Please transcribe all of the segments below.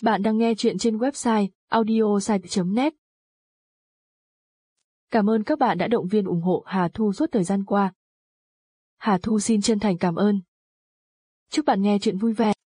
Bạn đang nghe chuyện trên website audiosite.net. Cảm ơn các bạn đã động viên ủng hộ Hà Thu suốt thời gian qua. Hà Thu xin chân thành cảm ơn. Chúc bạn nghe chuyện vui vẻ.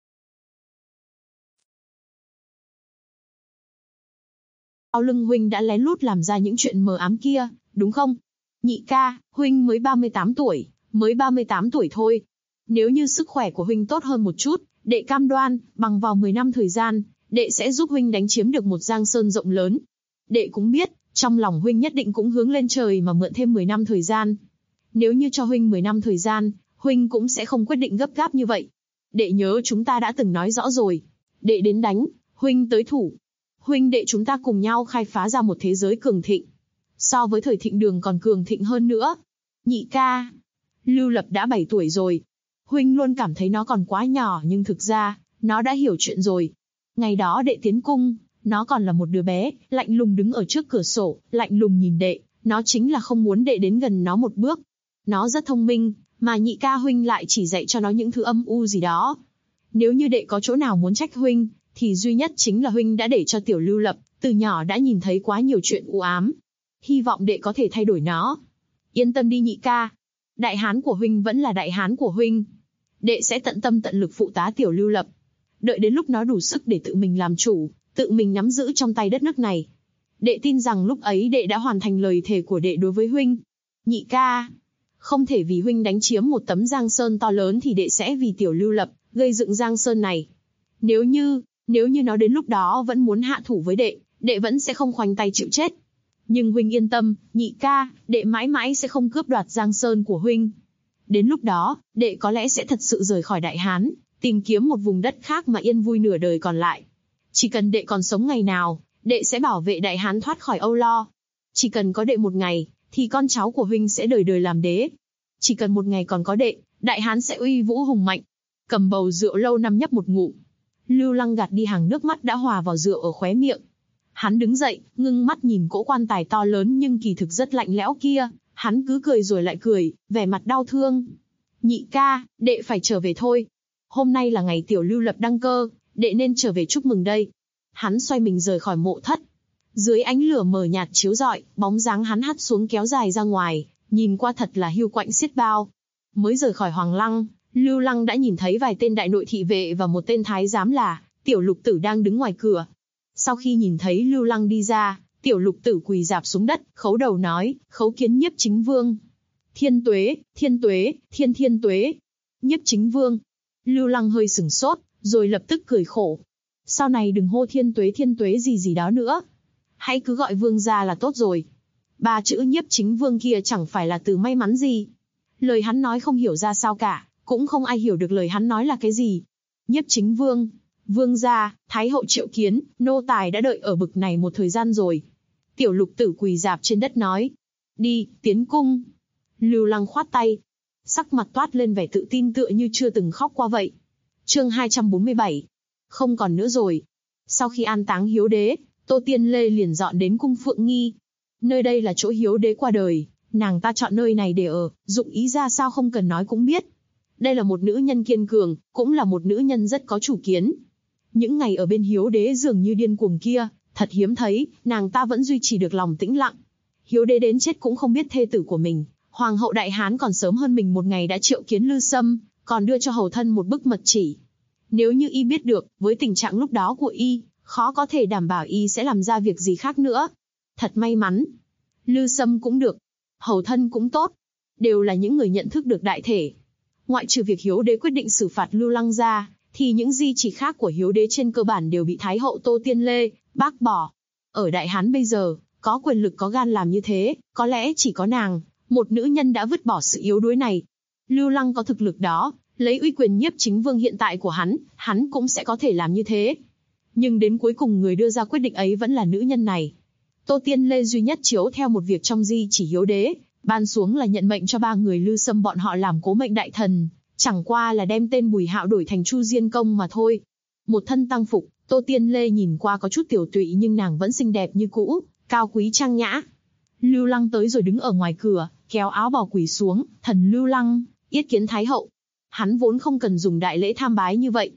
Sau lưng huynh đã lén lút làm ra những chuyện mờ ám kia, đúng không? Nhị ca, huynh mới 38 tuổi, mới 38 tuổi thôi. Nếu như sức khỏe của huynh tốt hơn một chút, đệ cam đoan, bằng vào 10 năm thời gian, đệ sẽ giúp huynh đánh chiếm được một giang sơn rộng lớn. Đệ cũng biết, trong lòng huynh nhất định cũng hướng lên trời mà mượn thêm 10 năm thời gian. Nếu như cho huynh 10 năm thời gian, huynh cũng sẽ không quyết định gấp gáp như vậy. Đệ nhớ chúng ta đã từng nói rõ rồi. Đệ đến đánh, huynh tới thủ. Huynh đệ chúng ta cùng nhau khai phá ra một thế giới cường thịnh. So với thời thịnh đường còn cường thịnh hơn nữa. Nhị ca, Lưu Lập đã 7 tuổi rồi. Huynh luôn cảm thấy nó còn quá nhỏ nhưng thực ra, nó đã hiểu chuyện rồi. Ngày đó đệ tiến cung, nó còn là một đứa bé, lạnh lùng đứng ở trước cửa sổ, lạnh lùng nhìn đệ. Nó chính là không muốn đệ đến gần nó một bước. Nó rất thông minh, mà nhị ca huynh lại chỉ dạy cho nó những thứ âm u gì đó. Nếu như đệ có chỗ nào muốn trách huynh, thì duy nhất chính là huynh đã để cho tiểu Lưu Lập, từ nhỏ đã nhìn thấy quá nhiều chuyện u ám. Hy vọng đệ có thể thay đổi nó. Yên tâm đi nhị ca. Đại hán của huynh vẫn là đại hán của huynh. Đệ sẽ tận tâm tận lực phụ tá tiểu Lưu Lập. Đợi đến lúc nó đủ sức để tự mình làm chủ, tự mình nắm giữ trong tay đất nước này. Đệ tin rằng lúc ấy đệ đã hoàn thành lời thề của đệ đối với huynh. Nhị ca, không thể vì huynh đánh chiếm một tấm giang sơn to lớn thì đệ sẽ vì tiểu Lưu Lập gây dựng giang sơn này. Nếu như nó đến lúc đó vẫn muốn hạ thủ với đệ, đệ vẫn sẽ không khoanh tay chịu chết. Nhưng huynh yên tâm, nhị ca, đệ mãi mãi sẽ không cướp đoạt giang sơn của huynh. Đến lúc đó, đệ có lẽ sẽ thật sự rời khỏi Đại Hán, tìm kiếm một vùng đất khác mà yên vui nửa đời còn lại. Chỉ cần đệ còn sống ngày nào, đệ sẽ bảo vệ Đại Hán thoát khỏi âu lo. Chỉ cần có đệ một ngày, thì con cháu của huynh sẽ đời đời làm đế. Chỉ cần một ngày còn có đệ, Đại Hán sẽ uy vũ hùng mạnh. Cầm bầu rượu lâu năm nhấp một ngụm. Lưu Lăng gạt đi hàng nước mắt đã hòa vào rượu ở khóe miệng. Hắn đứng dậy, ngưng mắt nhìn cỗ quan tài to lớn nhưng kỳ thực rất lạnh lẽo kia. Hắn cứ cười rồi lại cười, vẻ mặt đau thương. Nhị ca, đệ phải trở về thôi. Hôm nay là ngày tiểu Lưu Lập đăng cơ, đệ nên trở về chúc mừng đây. Hắn xoay mình rời khỏi mộ thất. Dưới ánh lửa mờ nhạt chiếu rọi, bóng dáng hắn hắt xuống kéo dài ra ngoài, nhìn qua thật là hiu quạnh xiết bao. Mới rời khỏi Hoàng Lăng, Lưu Lăng đã nhìn thấy vài tên đại nội thị vệ và một tên thái giám là Tiểu Lục Tử đang đứng ngoài cửa. Sau khi nhìn thấy Lưu Lăng đi ra, Tiểu Lục Tử quỳ rạp xuống đất, khấu đầu nói, khấu kiến Nhiếp Chính Vương. Thiên tuế, thiên tuế, thiên thiên tuế. Nhiếp Chính Vương. Lưu Lăng hơi sửng sốt, rồi lập tức cười khổ. Sau này đừng hô thiên tuế gì đó nữa. Hãy cứ gọi vương gia là tốt rồi. Ba chữ Nhiếp Chính Vương kia chẳng phải là từ may mắn gì. Lời hắn nói không hiểu ra sao cả, cũng không ai hiểu được lời hắn nói là cái gì. Nhiếp Chính Vương. Vương gia, Thái hậu triệu kiến, nô tài đã đợi ở bực này một thời gian rồi. Tiểu Lục Tử quỳ rạp trên đất nói. Đi, tiến cung. Lưu Lăng khoát tay. Sắc mặt toát lên vẻ tự tin tựa như chưa từng khóc qua vậy. Chương 247. Không còn nữa rồi. Sau khi an táng Hiếu Đế, Tô Tiên Lê liền dọn đến cung Phượng Nghi. Nơi đây là chỗ Hiếu Đế qua đời, nàng ta chọn nơi này để ở, dụng ý ra sao không cần nói cũng biết. Đây là một nữ nhân kiên cường, cũng là một nữ nhân rất có chủ kiến. Những ngày ở bên Hiếu Đế dường như điên cuồng kia, thật hiếm thấy, nàng ta vẫn duy trì được lòng tĩnh lặng. Hiếu Đế đến chết cũng không biết thê tử của mình, Hoàng hậu Đại Hán còn sớm hơn mình một ngày đã triệu kiến Lư Sâm, còn đưa cho hầu thân một bức mật chỉ. Nếu như y biết được, với tình trạng lúc đó của y, khó có thể đảm bảo y sẽ làm ra việc gì khác nữa. Thật may mắn. Lư Sâm cũng được, hầu thân cũng tốt, đều là những người nhận thức được đại thể. Ngoại trừ việc Hiếu Đế quyết định xử phạt Lưu Lăng ra, thì những di chỉ khác của Hiếu Đế trên cơ bản đều bị Thái hậu Tô Tiên Lê bác bỏ. Ở Đại Hán bây giờ, có quyền lực có gan làm như thế, có lẽ chỉ có nàng, một nữ nhân đã vứt bỏ sự yếu đuối này. Lưu Lăng có thực lực đó, lấy uy quyền Nhiếp Chính Vương hiện tại của hắn cũng sẽ có thể làm như thế. Nhưng đến cuối cùng người đưa ra quyết định ấy vẫn là nữ nhân này. Tô Tiên Lê duy nhất chiếu theo một việc trong di chỉ Hiếu Đế, ban xuống là nhận mệnh cho ba người Lư Sâm bọn họ làm cố mệnh đại thần, chẳng qua là đem tên Bùi Hạo đổi thành Chu Diên Công mà thôi. Một thân tang phục, Tô Tiên Lê nhìn qua có chút tiểu tụy nhưng nàng vẫn xinh đẹp như cũ, cao quý trang nhã. Lưu Lăng tới rồi đứng ở ngoài cửa, kéo áo bào quỳ xuống, thần Lưu Lăng, yết kiến Thái hậu. Hắn vốn không cần dùng đại lễ tham bái như vậy.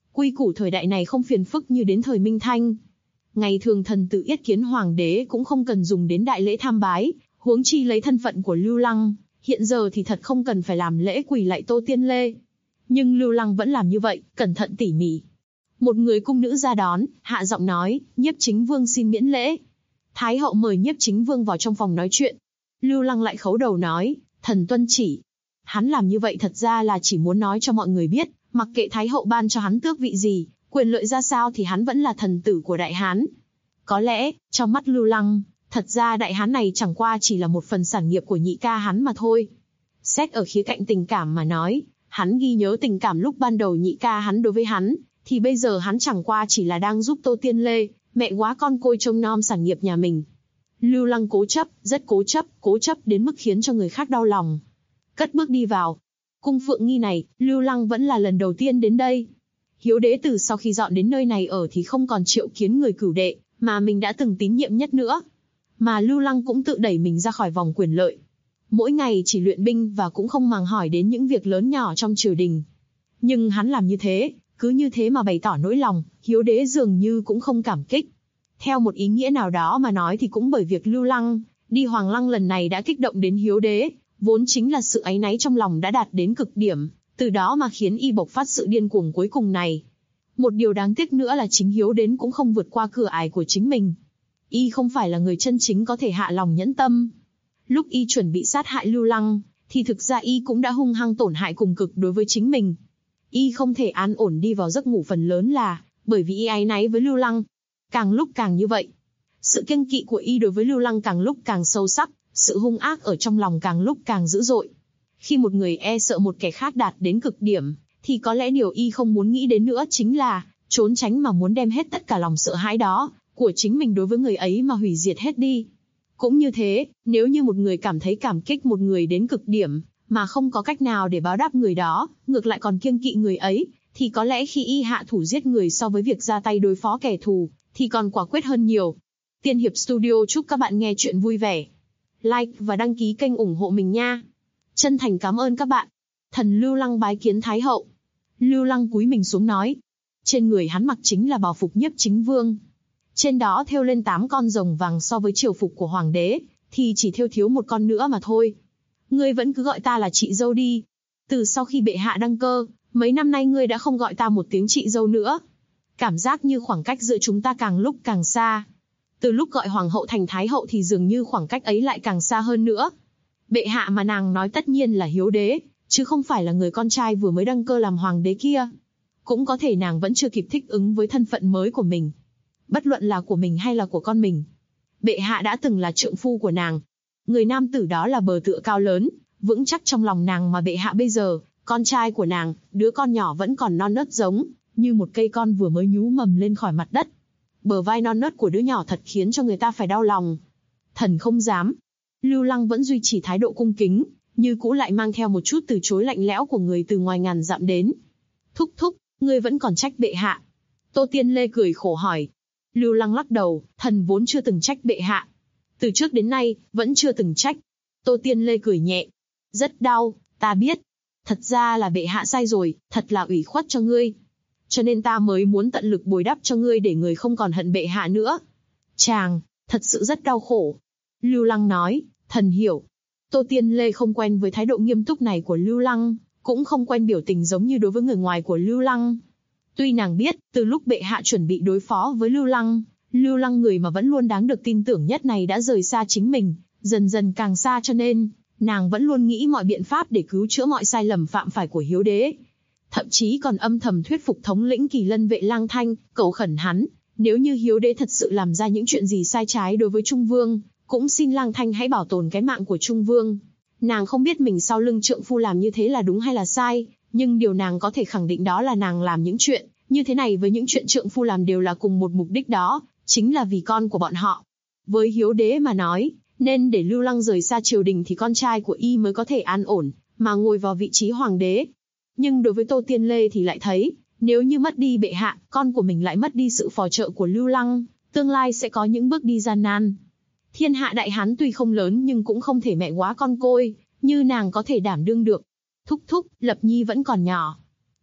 Quy củ thời đại này không phiền phức như đến thời Minh Thanh. Ngày thường thần tử yết kiến hoàng đế cũng không cần dùng đến đại lễ tham bái, huống chi lấy thân phận của Lưu Lăng, hiện giờ thì thật không cần phải làm lễ quỳ lạy Tô Tiên Lê. Nhưng Lưu Lăng vẫn làm như vậy, cẩn thận tỉ mỉ. Một người cung nữ ra đón, hạ giọng nói, Nhiếp Chính Vương xin miễn lễ. Thái hậu mời Nhiếp Chính Vương vào trong phòng nói chuyện. Lưu Lăng lại khấu đầu nói, thần tuân chỉ. Hắn làm như vậy thật ra là chỉ muốn nói cho mọi người biết, mặc kệ Thái hậu ban cho hắn tước vị gì, quyền lợi ra sao thì hắn vẫn là thần tử của Đại Hán. Có lẽ, trong mắt Lưu Lăng, thật ra Đại Hán này chẳng qua chỉ là một phần sản nghiệp của nhị ca hắn mà thôi. Xét ở khía cạnh tình cảm mà nói, hắn ghi nhớ tình cảm lúc ban đầu nhị ca hắn đối với hắn, thì bây giờ hắn chẳng qua chỉ là đang giúp Tô Tiên Lê, mẹ quá con côi trông nom sản nghiệp nhà mình. Lưu Lăng cố chấp, rất cố chấp đến mức khiến cho người khác đau lòng. Cất bước đi vào. Cung Phượng Nghi này, Lưu Lăng vẫn là lần đầu tiên đến đây. Hiếu đế từ sau khi dọn đến nơi này ở thì không còn triệu kiến người cửu đệ, mà mình đã từng tín nhiệm nhất nữa. Mà Lưu Lăng cũng tự đẩy mình ra khỏi vòng quyền lợi. Mỗi ngày chỉ luyện binh và cũng không màng hỏi đến những việc lớn nhỏ trong triều đình. Nhưng hắn làm như thế, cứ như thế mà bày tỏ nỗi lòng, hiếu đế dường như cũng không cảm kích. Theo một ý nghĩa nào đó mà nói thì cũng bởi việc Lưu Lăng đi Hoàng Lăng lần này đã kích động đến hiếu đế, vốn chính là sự áy náy trong lòng đã đạt đến cực điểm, từ đó mà khiến y bộc phát sự điên cuồng cuối cùng này. Một điều đáng tiếc nữa là chính hiếu đến cũng không vượt qua cửa ải của chính mình. Y không phải là người chân chính có thể hạ lòng nhẫn tâm. Lúc y chuẩn bị sát hại Lưu Lăng, thì thực ra y cũng đã hung hăng tổn hại cùng cực đối với chính mình. Y không thể an ổn đi vào giấc ngủ phần lớn là bởi vì y áy náy với Lưu Lăng. Càng lúc càng như vậy, sự kiêng kỵ của y đối với Lưu Lăng càng lúc càng sâu sắc, sự hung ác ở trong lòng càng lúc càng dữ dội. Khi một người e sợ một kẻ khác đạt đến cực điểm, thì có lẽ điều y không muốn nghĩ đến nữa chính là trốn tránh mà muốn đem hết tất cả lòng sợ hãi đó của chính mình đối với người ấy mà hủy diệt hết đi. Cũng như thế, nếu như một người cảm thấy cảm kích một người đến cực điểm, mà không có cách nào để báo đáp người đó, ngược lại còn kiêng kỵ người ấy, thì có lẽ khi y hạ thủ giết người so với việc ra tay đối phó kẻ thù, thì còn quả quyết hơn nhiều. Tiên Hiệp Studio chúc các bạn nghe chuyện vui vẻ. Like và đăng ký kênh ủng hộ mình nha. Chân thành cảm ơn các bạn. Thần Lưu Lăng bái kiến Thái hậu. Lưu Lăng cúi mình xuống nói. Trên người hắn mặc chính là bào phục Nhiếp Chính Vương. Trên đó thêu lên 8 con rồng vàng, so với triều phục của hoàng đế, thì chỉ thêu thiếu một con nữa mà thôi. Ngươi vẫn cứ gọi ta là chị dâu đi. Từ sau khi bệ hạ đăng cơ, mấy năm nay ngươi đã không gọi ta một tiếng chị dâu nữa. Cảm giác như khoảng cách giữa chúng ta càng lúc càng xa. Từ lúc gọi hoàng hậu thành thái hậu thì dường như khoảng cách ấy lại càng xa hơn nữa. Bệ hạ mà nàng nói tất nhiên là hiếu đế, chứ không phải là người con trai vừa mới đăng cơ làm hoàng đế kia. Cũng có thể nàng vẫn chưa kịp thích ứng với thân phận mới của mình. Bất luận là của mình hay là của con mình. Bệ hạ đã từng là trượng phu của nàng. Người nam tử đó là bờ tựa cao lớn, vững chắc trong lòng nàng, mà bệ hạ bây giờ, con trai của nàng, đứa con nhỏ vẫn còn non nớt giống như một cây con vừa mới nhú mầm lên khỏi mặt đất. Bờ vai non nớt của đứa nhỏ thật khiến cho người ta phải đau lòng. Thần không dám. Lưu Lăng vẫn duy trì thái độ cung kính, như cũ lại mang theo một chút từ chối lạnh lẽo của người từ ngoài ngàn dặm đến. Thúc thúc, ngươi vẫn còn trách bệ hạ. Tô Tiên Lê cười khổ hỏi. Lưu Lăng lắc đầu, thần vốn chưa từng trách bệ hạ. Từ trước đến nay, vẫn chưa từng trách. Tô Tiên Lê cười nhẹ. Rất đau, ta biết. Thật ra là bệ hạ sai rồi, thật là ủy khuất cho ngươi. Cho nên ta mới muốn tận lực bồi đắp cho ngươi để ngươi không còn hận bệ hạ nữa. Chàng, thật sự rất đau khổ. Lưu Lăng nói, thần hiểu. Tô Tiên Lê không quen với thái độ nghiêm túc này của Lưu Lăng, cũng không quen biểu tình giống như đối với người ngoài của Lưu Lăng. Tuy nàng biết, từ lúc bệ hạ chuẩn bị đối phó với Lưu Lăng người mà vẫn luôn đáng được tin tưởng nhất này đã rời xa chính mình, dần dần càng xa, cho nên nàng vẫn luôn nghĩ mọi biện pháp để cứu chữa mọi sai lầm phạm phải của hiếu đế. Thậm chí còn âm thầm thuyết phục thống lĩnh Kỳ Lân vệ Lang Thanh, cầu khẩn hắn, nếu như hiếu đế thật sự làm ra những chuyện gì sai trái đối với Trung Vương, cũng xin Lang Thanh hãy bảo tồn cái mạng của Trung Vương. Nàng không biết mình sau lưng trượng phu làm như thế là đúng hay là sai, nhưng điều nàng có thể khẳng định đó là nàng làm những chuyện như thế này với những chuyện trượng phu làm đều là cùng một mục đích, đó chính là vì con của bọn họ. Với hiếu đế mà nói, nên để Lưu Lăng rời xa triều đình thì con trai của y mới có thể an ổn mà ngồi vào vị trí hoàng đế. Nhưng đối với Tô Tiên Lê thì lại thấy, nếu như mất đi bệ hạ, con của mình lại mất đi sự phò trợ của Lưu Lăng, tương lai sẽ có những bước đi gian nan. Thiên hạ đại hán tuy không lớn nhưng cũng không thể mẹ quá con côi, như nàng có thể đảm đương được. Thúc thúc, Lập Nhi vẫn còn nhỏ.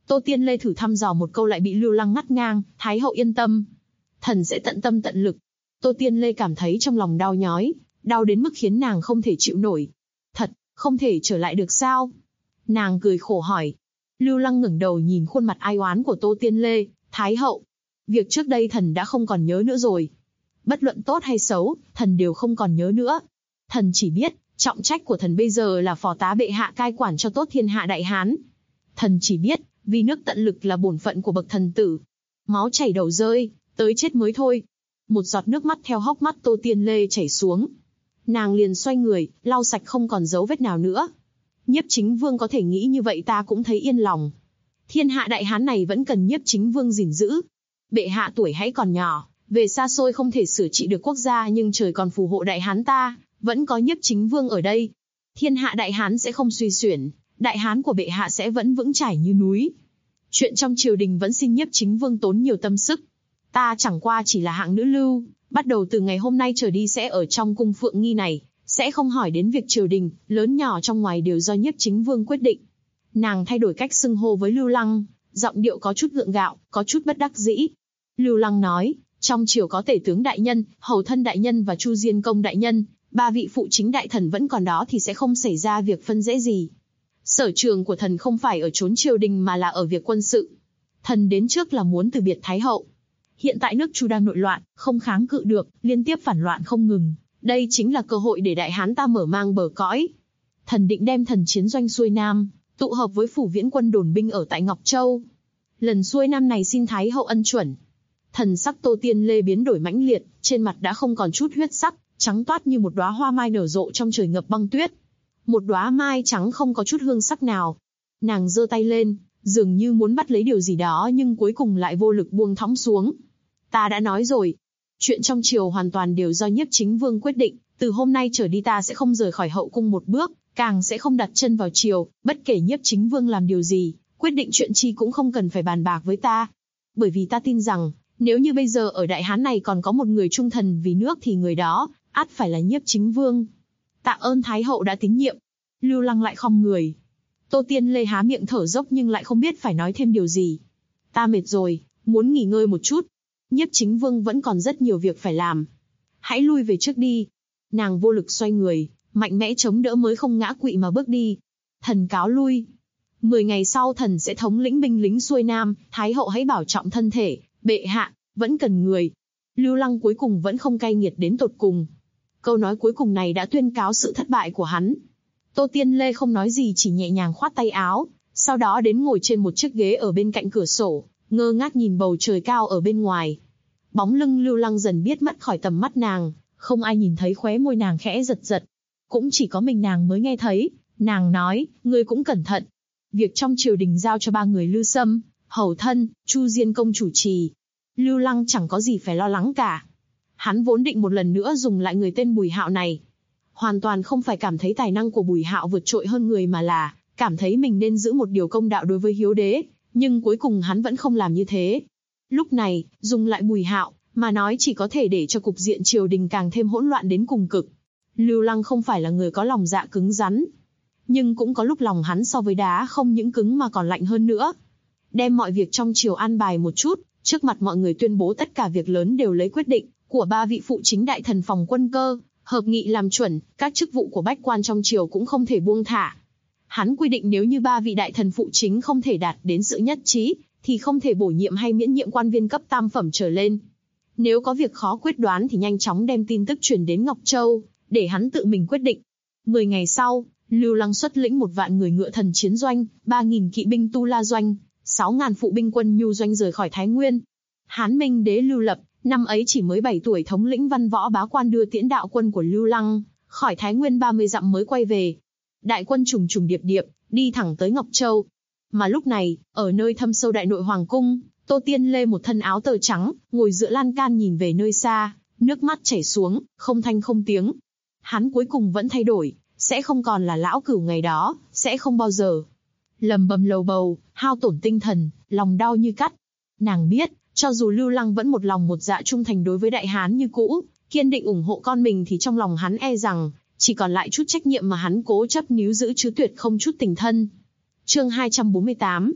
Tô Tiên Lê thử thăm dò một câu lại bị Lưu Lăng ngắt ngang, Thái hậu yên tâm. Thần sẽ tận tâm tận lực. Tô Tiên Lê cảm thấy trong lòng đau nhói, đau đến mức khiến nàng không thể chịu nổi. Thật, không thể trở lại được sao? Nàng cười khổ hỏi. Lưu Lăng ngẩng đầu nhìn khuôn mặt ai oán của Tô Tiên Lê, Thái hậu. Việc trước đây thần đã không còn nhớ nữa rồi. Bất luận tốt hay xấu, thần đều không còn nhớ nữa. Thần chỉ biết, trọng trách của thần bây giờ là phò tá bệ hạ cai quản cho tốt thiên hạ Đại Hán. Thần chỉ biết, vì nước tận lực là bổn phận của bậc thần tử. Máu chảy đầu rơi, tới chết mới thôi. Một giọt nước mắt theo hốc mắt Tô Tiên Lê chảy xuống. Nàng liền xoay người, lau sạch không còn dấu vết nào nữa. Nhiếp Chính Vương có thể nghĩ như vậy ta cũng thấy yên lòng. Thiên hạ Đại Hán này vẫn cần Nhiếp Chính Vương gìn giữ. Bệ hạ tuổi hãy còn nhỏ, về xa xôi không thể sửa trị được quốc gia, nhưng trời còn phù hộ Đại Hán ta, vẫn có Nhiếp Chính Vương ở đây. Thiên hạ Đại Hán sẽ không suy xuyển, Đại Hán của bệ hạ sẽ vẫn vững chãi như núi. Chuyện trong triều đình vẫn xin Nhiếp Chính Vương tốn nhiều tâm sức. Ta chẳng qua chỉ là hạng nữ lưu, bắt đầu từ ngày hôm nay trở đi sẽ ở trong cung Phượng Nghi này, sẽ không hỏi đến việc triều đình, lớn nhỏ trong ngoài đều do Nhiếp Chính Vương quyết định. Nàng thay đổi cách xưng hô với Lưu Lăng, giọng điệu có chút gượng gạo, có chút bất đắc dĩ. Lưu Lăng nói, trong triều có tể tướng đại nhân, hầu thân đại nhân và Chu Diên công đại nhân, 3 vị phụ chính đại thần vẫn còn đó thì sẽ không xảy ra việc phân rẽ gì. Sở trường của thần không phải ở chốn triều đình mà là ở việc quân sự. Thần đến trước là muốn từ biệt Thái hậu. Hiện tại nước Chu đang nội loạn, không kháng cự được, liên tiếp phản loạn không ngừng. Đây chính là cơ hội để Đại Hán ta mở mang bờ cõi. Thần định đem thần chiến doanh xuôi Nam, tụ hợp với phủ viễn quân đồn binh ở tại Ngọc Châu. Lần xuôi Nam này xin Thái hậu ân chuẩn. Thần sắc Tô Tiên Lê biến đổi mãnh liệt, trên mặt đã không còn chút huyết sắc, trắng toát như một đóa hoa mai nở rộ trong trời ngập băng tuyết. Một đóa mai trắng không có chút hương sắc nào. Nàng giơ tay lên, dường như muốn bắt lấy điều gì đó nhưng cuối cùng lại vô lực buông thõng xuống. Ta đã nói rồi, chuyện trong triều hoàn toàn đều do Nhiếp Chính Vương quyết định, từ hôm nay trở đi ta sẽ không rời khỏi hậu cung một bước, càng sẽ không đặt chân vào triều, bất kể Nhiếp Chính Vương làm điều gì, quyết định chuyện chi cũng không cần phải bàn bạc với ta. Bởi vì ta tin rằng, nếu như bây giờ ở Đại Hán này còn có một người trung thần vì nước thì người đó, ắt phải là Nhiếp Chính Vương. Tạ ơn Thái hậu đã tín nhiệm. Lưu Lăng lại khom người. Tô Tiên Lê há miệng thở dốc nhưng lại không biết phải nói thêm điều gì. Ta mệt rồi, muốn nghỉ ngơi một chút. Nhiếp Chính Vương vẫn còn rất nhiều việc phải làm. Hãy lui về trước đi. Nàng vô lực xoay người, mạnh mẽ chống đỡ mới không ngã quỵ mà bước đi. Thần cáo lui. 10 ngày sau thần sẽ thống lĩnh binh lính xuôi Nam, Thái hậu hãy bảo trọng thân thể, bệ hạ, vẫn cần người. Lưu Lăng cuối cùng vẫn không cay nghiệt đến tột cùng. Câu nói cuối cùng này đã tuyên cáo sự thất bại của hắn. Tô Tiên Lê không nói gì, chỉ nhẹ nhàng khoát tay áo, sau đó đến ngồi trên một chiếc ghế ở bên cạnh cửa sổ, ngơ ngác nhìn bầu trời cao ở bên ngoài. Bóng lưng Lưu Lăng dần biết mất khỏi tầm mắt nàng, không ai nhìn thấy khóe môi nàng khẽ giật giật. Cũng chỉ có mình nàng mới nghe thấy, nàng nói, ngươi cũng cẩn thận. Việc trong triều đình giao cho 3 người Lưu Sâm, Hầu Thân, Chu Diên Công chủ trì. Lưu Lăng chẳng có gì phải lo lắng cả. Hắn vốn định một lần nữa dùng lại người tên Bùi Hạo này. Hoàn toàn không phải cảm thấy tài năng của Bùi Hạo vượt trội hơn người mà là cảm thấy mình nên giữ một điều công đạo đối với hiếu đế, nhưng cuối cùng hắn vẫn không làm như thế. Lúc này, dùng lại Bùi Hạo, mà nói chỉ có thể để cho cục diện triều đình càng thêm hỗn loạn đến cùng cực. Lưu Lăng không phải là người có lòng dạ cứng rắn, nhưng cũng có lúc lòng hắn so với đá không những cứng mà còn lạnh hơn nữa. Đem mọi việc trong triều an bài một chút, trước mặt mọi người tuyên bố tất cả việc lớn đều lấy quyết định của 3 vị phụ chính đại thần phòng quân cơ, hợp nghị làm chuẩn, các chức vụ của bách quan trong triều cũng không thể buông thả. Hắn quy định nếu như 3 vị đại thần phụ chính không thể đạt đến sự nhất trí, thì không thể bổ nhiệm hay miễn nhiệm quan viên cấp tam phẩm trở lên. Nếu có việc khó quyết đoán thì nhanh chóng đem tin tức truyền đến Ngọc Châu, để hắn tự mình quyết định. 10 ngày sau, Lưu Lăng xuất lĩnh 1 vạn người ngựa thần chiến doanh, 3.000 kỵ binh tu la doanh, 6.000 phụ binh quân nhu doanh rời khỏi Thái Nguyên. Hán Minh đế Lưu Lập, năm ấy chỉ mới 7 tuổi, thống lĩnh văn võ bá quan đưa tiễn đạo quân của Lưu Lăng khỏi Thái Nguyên 30 dặm mới quay về. Đại quân trùng trùng điệp điệp đi thẳng tới Ngọc Châu. Mà lúc này, ở nơi thâm sâu đại nội hoàng cung, Tô Tiên Lê một thân áo tơ trắng, ngồi dựa lan can nhìn về nơi xa, nước mắt chảy xuống, không thanh không tiếng. Hắn cuối cùng vẫn thay đổi, sẽ không còn là lão cửu ngày đó, sẽ không bao giờ. Lầm bầm lầu bầu, hao tổn tinh thần, lòng đau như cắt. Nàng biết, cho dù Lưu Lăng vẫn một lòng một dạ trung thành đối với Đại Hán như cũ, kiên định ủng hộ con mình, thì trong lòng hắn e rằng chỉ còn lại chút trách nhiệm mà hắn cố chấp níu giữ chứ tuyệt không chút tình thân. Chương 248.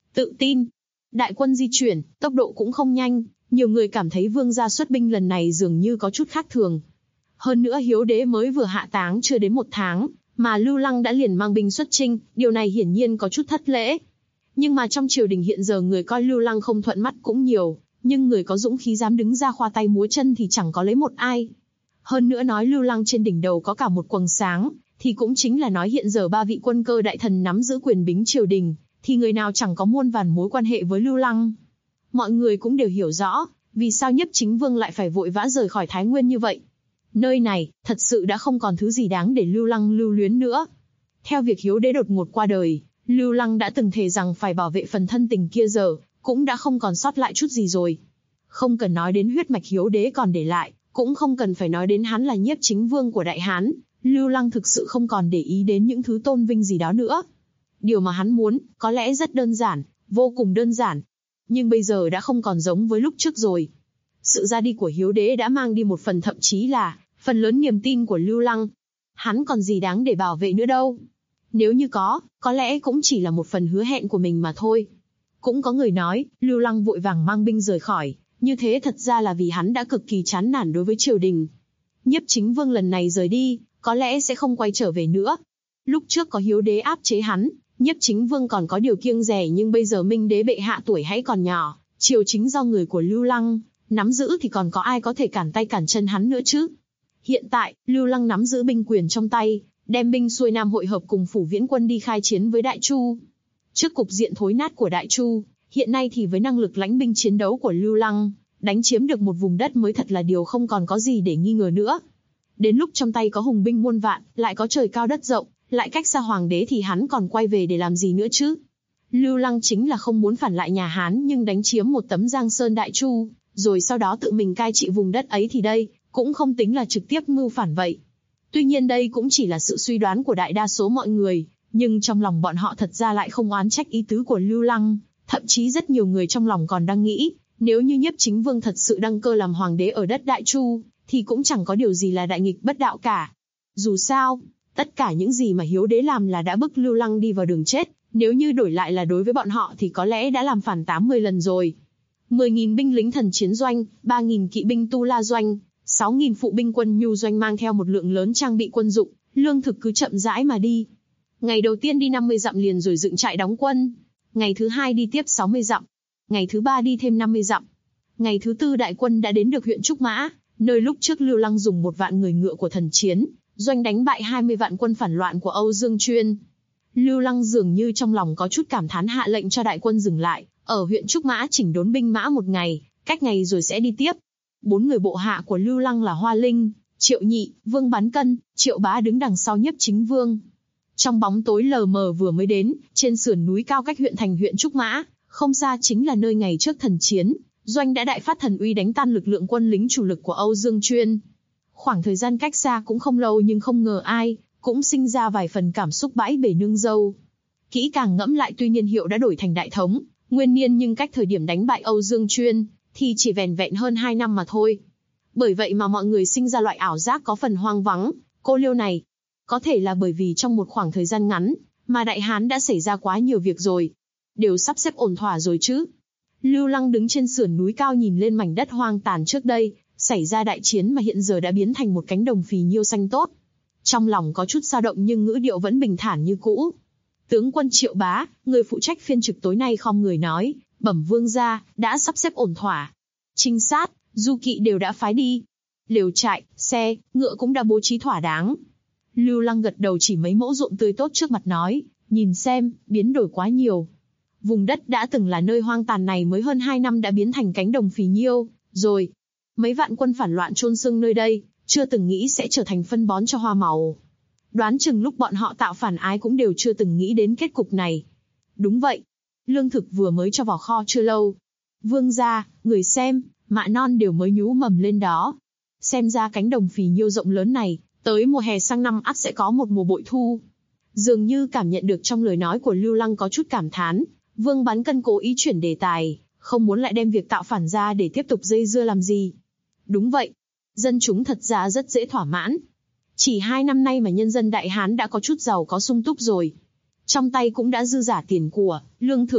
tự tin. Đại quân di chuyển, tốc độ cũng không nhanh, nhiều người cảm thấy vương gia xuất binh lần này dường như có chút khác thường. Hơn nữa Hiếu đế mới vừa hạ táng chưa đến 1 tháng, mà Lưu Lăng đã liền mang binh xuất chinh, điều này hiển nhiên có chút thất lễ. Nhưng mà trong triều đình hiện giờ người coi Lưu Lăng không thuận mắt cũng nhiều, nhưng người có dũng khí dám đứng ra khoa tay múa chân thì chẳng có lấy một ai. Hơn nữa nói Lưu Lăng trên đỉnh đầu có cả một quầng sáng, thì cũng chính là nói hiện giờ 3 vị quân cơ đại thần nắm giữ quyền bính triều đình, thì người nào chẳng có muôn vàn mối quan hệ với Lưu Lăng. Mọi người cũng đều hiểu rõ, vì sao Nhiếp Chính Vương lại phải vội vã rời khỏi Thái Nguyên như vậy. Nơi này, thật sự đã không còn thứ gì đáng để Lưu Lăng lưu luyến nữa. Theo việc Hiếu đế đột ngột qua đời, Lưu Lăng đã từng thề rằng phải bảo vệ phần thân tình kia giờ, cũng đã không còn sót lại chút gì rồi. Không cần nói đến huyết mạch Hiếu đế còn để lại, cũng không cần phải nói đến hắn là Nhiếp Chính Vương của Đại Hán, Lưu Lăng thực sự không còn để ý đến những thứ tôn vinh gì đó nữa. Điều mà hắn muốn, có lẽ rất đơn giản, vô cùng đơn giản. Nhưng bây giờ đã không còn giống với lúc trước rồi. Sự ra đi của Hiếu đế đã mang đi một phần, thậm chí là phần lớn niềm tin của Lưu Lăng. Hắn còn gì đáng để bảo vệ nữa đâu. Nếu như có lẽ cũng chỉ là một phần hứa hẹn của mình mà thôi. Cũng có người nói, Lưu Lăng vội vàng mang binh rời khỏi, như thế thật ra là vì hắn đã cực kỳ chán nản đối với triều đình. Nhiếp Chính Vương lần này rời đi, có lẽ sẽ không quay trở về nữa. Lúc trước có Hiếu đế áp chế hắn, Nhiếp Chính Vương còn có điều kiêng dè, nhưng bây giờ Minh đế bệ hạ tuổi hãy còn nhỏ, triều chính do người của Lưu Lăng nắm giữ thì còn có ai có thể cản tay cản chân hắn nữa chứ. Hiện tại, Lưu Lăng nắm giữ binh quyền trong tay, đem binh xuôi nam hội hợp cùng Phủ Viễn quân đi khai chiến với Đại Chu. Trước cục diện thối nát của Đại Chu, hiện nay thì với năng lực lãnh binh chiến đấu của Lưu Lăng, đánh chiếm được một vùng đất mới thật là điều không còn có gì để nghi ngờ nữa. Đến lúc trong tay có hùng binh muôn vạn, lại có trời cao đất rộng, lại cách xa hoàng đế thì hắn còn quay về để làm gì nữa chứ? Lưu Lăng chính là không muốn phản lại nhà Hán nhưng đánh chiếm một tấm Giang Sơn Đại Chu, rồi sau đó tự mình cai trị vùng đất ấy thì đây, cũng không tính là trực tiếp mưu phản vậy. Tuy nhiên đây cũng chỉ là sự suy đoán của đại đa số mọi người, nhưng trong lòng bọn họ thật ra lại không oán trách ý tứ của Lưu Lăng, thậm chí rất nhiều người trong lòng còn đang nghĩ, nếu như Nhiếp Chính Vương thật sự đăng cơ làm hoàng đế ở đất Đại Chu, thì cũng chẳng có điều gì là đại nghịch bất đạo cả. Dù sao, tất cả những gì mà Hiếu đế làm là đã bức Lưu Lăng đi vào đường chết, nếu như đổi lại là đối với bọn họ thì có lẽ đã làm phản 80 lần rồi. 10.000 binh lính thần chiến doanh, 3.000 kỵ binh tu la doanh, 6.000 phụ binh quân nhu doanh mang theo một lượng lớn trang bị quân dụng, lương thực cứ chậm rãi mà đi. Ngày đầu tiên đi 50 dặm liền rồi dựng trại đóng quân. Ngày thứ 2 đi tiếp 60 dặm. Ngày thứ 3 đi thêm 50 dặm. Ngày thứ 4 đại quân đã đến được huyện Trúc Mã, nơi lúc trước Lưu Lăng dùng 1 vạn người ngựa của thần chiến doanh đánh bại 20 vạn quân phản loạn của Âu Dương Chuyên. Lưu Lăng dường như trong lòng có chút cảm thán, hạ lệnh cho đại quân dừng lại, ở huyện Trúc Mã chỉnh đốn binh mã 1 ngày, cách ngày rồi sẽ đi tiếp. 4 người bộ hạ của Lưu Lăng là Hoa Linh, Triệu Nhị, Vương Bán Cân, Triệu Bá đứng đằng sau Nhiếp Chính Vương. Trong bóng tối lờ mờ vừa mới đến, trên sườn núi cao cách huyện thành huyện Trúc Mã, không xa chính là nơi ngày trước thần chiến doanh đã đại phát thần uy đánh tan lực lượng quân lính chủ lực của Âu Dương Chuyên. Khoảng thời gian cách xa cũng không lâu nhưng không ngờ ai cũng sinh ra vài phần cảm xúc bãi bể nương dâu. Kỹ càng ngẫm lại, tuy niên hiệu đã đổi thành Đại Thống, Nguyên Niên, nhưng cách thời điểm đánh bại Âu Dương Chuyên thì chỉ vẻn vẹn hơn 2 năm mà thôi. Bởi vậy mà mọi người sinh ra loại ảo giác có phần hoang vắng, cô liêu này. Có thể là bởi vì trong một khoảng thời gian ngắn mà Đại Hán đã xảy ra quá nhiều việc rồi. Đều sắp xếp ổn thỏa rồi chứ. Lưu Lăng đứng trên sườn núi cao nhìn lên mảnh đất hoang tàn trước đây xảy ra đại chiến mà hiện giờ đã biến thành một cánh đồng phì nhiêu xanh tốt. Trong lòng có chút dao động nhưng ngữ điệu vẫn bình thản như cũ. Tướng quân Triệu Bá, người phụ trách phiên trực tối nay, khom người nói, bẩm vương gia, đã sắp xếp ổn thỏa. Trinh sát, du kỵ đều đã phái đi. Lều trại, xe, ngựa cũng đã bố trí thỏa đáng. Lưu Lăng gật đầu chỉ mấy mẫu ruộng tươi tốt trước mặt nói, nhìn xem, biến đổi quá nhiều. Vùng đất đã từng là nơi hoang tàn này mới hơn 2 năm đã biến thành cánh đồng phì nhiêu, rồi. Mấy vạn quân phản loạn chôn xương nơi đây, chưa từng nghĩ sẽ trở thành phân bón cho hoa màu. Đoán chừng lúc bọn họ tạo phản ái cũng đều chưa từng nghĩ đến kết cục này. Đúng vậy. Lương thực vừa mới cho vào kho chưa lâu. Vương gia, người xem, mạ non đều mới nhú mầm lên đó. Xem ra cánh đồng phì nhiêu rộng lớn này, tới mùa hè sang năm ắt sẽ có một mùa bội thu. Dường như cảm nhận được trong lời nói của Lưu Lăng có chút cảm thán, Vương Bán Cân cố ý chuyển đề tài, không muốn lại đem việc tạo phản ra để tiếp tục dây dưa làm gì. Đúng vậy. Dân chúng thật ra rất dễ thỏa mãn. Chỉ 2 năm nay mà nhân dân Đại Hán đã có chút giàu có sung túc rồi. Trong tay cũng đã dư giả tiền của, lương thực.